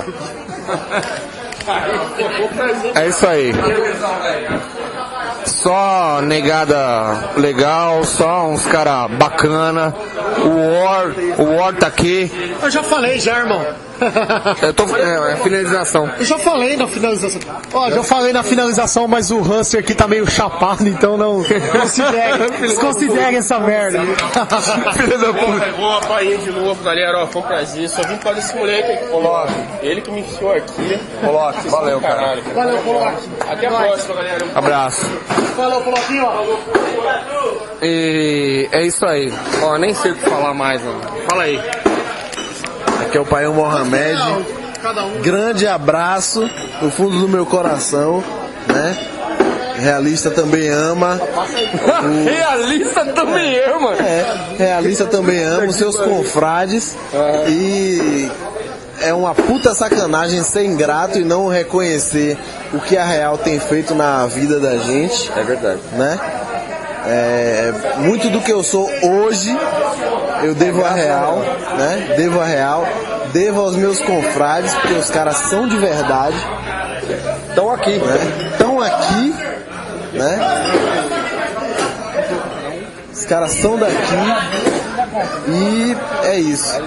Speaker 5: É isso aí. Só negada legal, só uns cara bacana. O War, o War tá aqui.
Speaker 2: Eu já falei já, irmão.
Speaker 6: Eu tô, é, é finalização.
Speaker 2: Eu já falei na finalização. Ó, já falei na finalização, mas o Hunter aqui tá meio chapado, então não considere, desconsidere essa merda.
Speaker 3: Filha da puta. Vou apanhar de novo, galera. Ó, foi um prazer. Só vim para esse moleque aqui. Coloque. Ele que me enfiou aqui.
Speaker 6: Coloque. Valeu, cara.
Speaker 2: Valeu, Coloque.
Speaker 3: Até a próxima, galera.
Speaker 6: Abraço.
Speaker 2: Falou, Coloquinho, ó.
Speaker 6: E é isso aí. Ó, nem sei o que falar mais, mano. Fala aí.
Speaker 5: Aqui é o Paião Mohamed. Grande abraço no fundo do meu coração, né? Realista também ama. O...
Speaker 6: Realista também ama.
Speaker 5: É, realista também ama os seus confrades. E é uma puta sacanagem ser ingrato e não reconhecer o que a Real tem feito na vida da gente.
Speaker 6: É verdade.
Speaker 5: Né? É, muito do que eu sou hoje eu devo à Real, né? Devo à Real, devo aos meus confrades, porque os caras são de verdade.
Speaker 6: Estão aqui.
Speaker 5: Estão né? aqui, né? Os caras são daqui e é isso.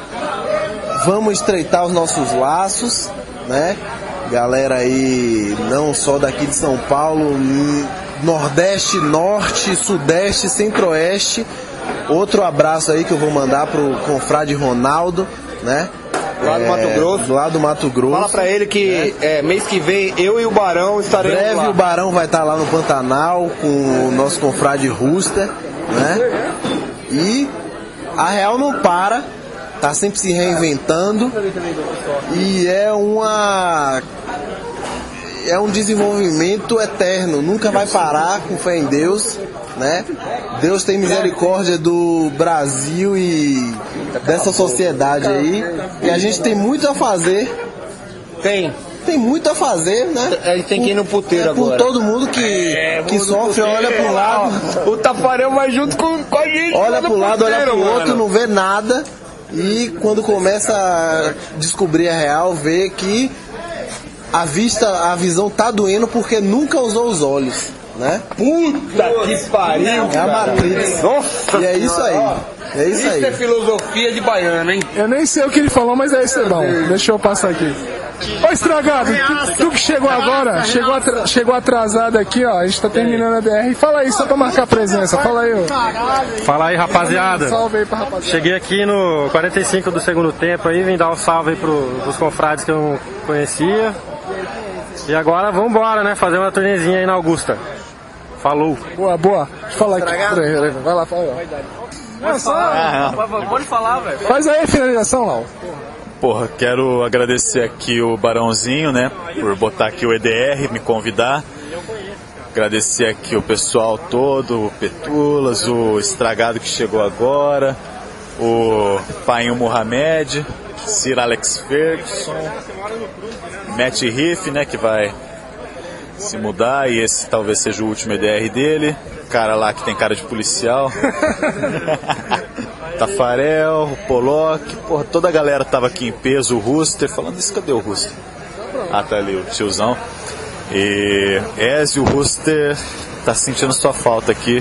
Speaker 5: Vamos estreitar os nossos laços, né? Galera aí, não só daqui de São Paulo, Nordeste, Norte, Sudeste, Centro-Oeste. Outro abraço aí que eu vou mandar pro confrade Ronaldo, né?
Speaker 6: Lá do
Speaker 5: é,
Speaker 6: Mato Grosso.
Speaker 5: Do lado do Mato Grosso.
Speaker 6: Fala pra ele que é. É, mês que vem eu e o Barão estaremos
Speaker 5: breve
Speaker 6: lá.
Speaker 5: O Barão vai estar lá no Pantanal com o nosso confrade Ruster, né? E a Real não para, tá sempre se reinventando e é uma é um desenvolvimento eterno, nunca vai parar, com fé em Deus, né? Deus tem misericórdia do Brasil e dessa sociedade aí, e a gente tem muito a fazer.
Speaker 6: Tem.
Speaker 5: Tem muito a fazer, né?
Speaker 6: A gente tem que ir no puteiro
Speaker 5: é, por
Speaker 6: agora.
Speaker 5: todo mundo que, é, que sofre, olha pro lado.
Speaker 6: O Tafarel vai junto com, com a gente.
Speaker 5: Olha pro lado,
Speaker 6: puteiro,
Speaker 5: olha pro
Speaker 6: mano.
Speaker 5: outro, não vê nada. E quando começa a descobrir a real, vê que a vista, a visão tá doendo porque nunca usou os olhos, né?
Speaker 6: Puta que pariu,
Speaker 5: é a Matrix.
Speaker 6: Nossa,
Speaker 5: e é isso aí. É isso,
Speaker 6: isso
Speaker 5: aí.
Speaker 6: é filosofia de baiano, hein?
Speaker 1: Eu nem sei o que ele falou, mas é isso, bom. Deixa eu passar aqui. Ô estragado, tu, tu que chegou agora, chegou, atra, chegou atrasado aqui, ó. A gente tá terminando a D R. Fala aí, só pra marcar presença. Fala aí, ó.
Speaker 11: Fala aí, rapaziada.
Speaker 1: Salve aí pra rapaziada.
Speaker 11: Cheguei aqui no quarenta e cinco do segundo tempo aí, vim dar um salve aí pro, pros confrades que eu não conhecia. E agora vamos embora, né? Fazer uma turnezinha aí na Augusta. Falou.
Speaker 1: Boa, boa. Deixa eu falar aqui. Vai lá, fala aí.
Speaker 11: Pode falar, pode falar, velho.
Speaker 1: Faz aí a finalização, Lau.
Speaker 9: Porra, quero agradecer aqui o Barãozinho, né, por botar aqui o E D R, me convidar. Agradecer aqui o pessoal todo, o Petulas, o Estragado que chegou agora, o Painho Mohamed, Sir Alex Ferguson, Matt Riff, né, que vai se mudar e esse talvez seja o último E D R dele. O cara lá que tem cara de policial. Tafarel, o Pollock, porra, toda a galera tava aqui em peso, o Ruster, falando isso, cadê o Ruster? Ah, tá ali, o tiozão. E Ezio, o Ruster, tá sentindo sua falta aqui.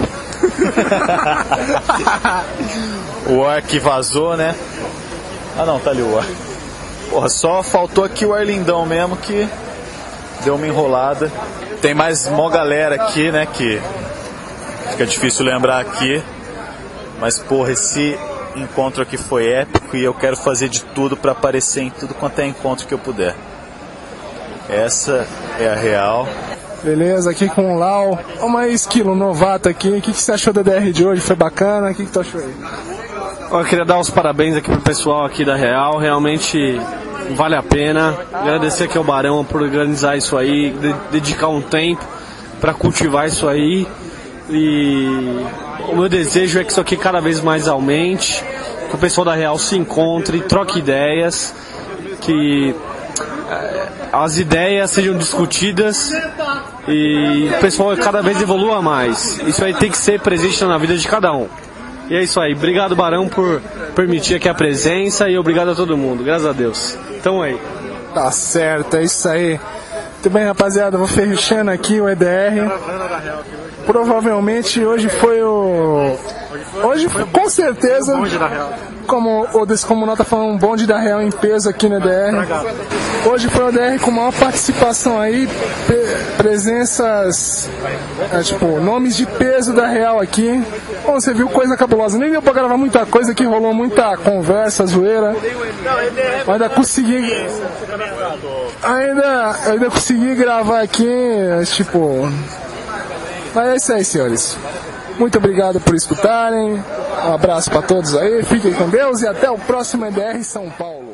Speaker 9: O Orc vazou, né? Ah não, tá ali o Orc. Porra, só faltou aqui o Arlindão mesmo, que deu uma enrolada. Tem mais mó galera aqui, né, que fica difícil lembrar aqui. Mas, porra, esse encontro aqui foi épico e eu quero fazer de tudo pra aparecer em tudo quanto é encontro que eu puder. Essa é a real.
Speaker 1: Beleza, aqui com o Lau. Ó, uma esquilo novato aqui. O que, que você achou da D R de hoje? Foi bacana? O que, que tu achou aí?
Speaker 11: Eu queria dar os parabéns aqui pro pessoal aqui da Real. Realmente vale a pena. Agradecer aqui ao Barão por organizar isso aí, de- dedicar um tempo pra cultivar isso aí. E o meu desejo é que isso aqui cada vez mais aumente, que o pessoal da Real se encontre, troque ideias, que eh, as ideias sejam discutidas e o pessoal cada vez evolua mais. Isso aí tem que ser presente na vida de cada um. E é isso aí. Obrigado, Barão, por permitir aqui a presença e obrigado a todo mundo. Graças a Deus. Tamo aí.
Speaker 1: Tá certo, é isso aí. Muito bem, rapaziada, vou fechando aqui o E D R. Provavelmente hoje foi o... Hoje, com certeza, Como o Descomunal tá falando, um bonde da Real em peso aqui no E D R. Hoje foi o E D R com maior participação aí, presenças, é, tipo, nomes de peso da Real aqui. Bom, você viu coisa cabulosa, nem deu pra gravar muita coisa aqui, rolou muita conversa, zoeira. Ainda consegui. Ainda, ainda consegui gravar aqui, tipo. Mas é isso aí, senhores. Muito obrigado por escutarem. Um abraço pra todos aí, fiquem com Deus e até o próximo E D R São Paulo.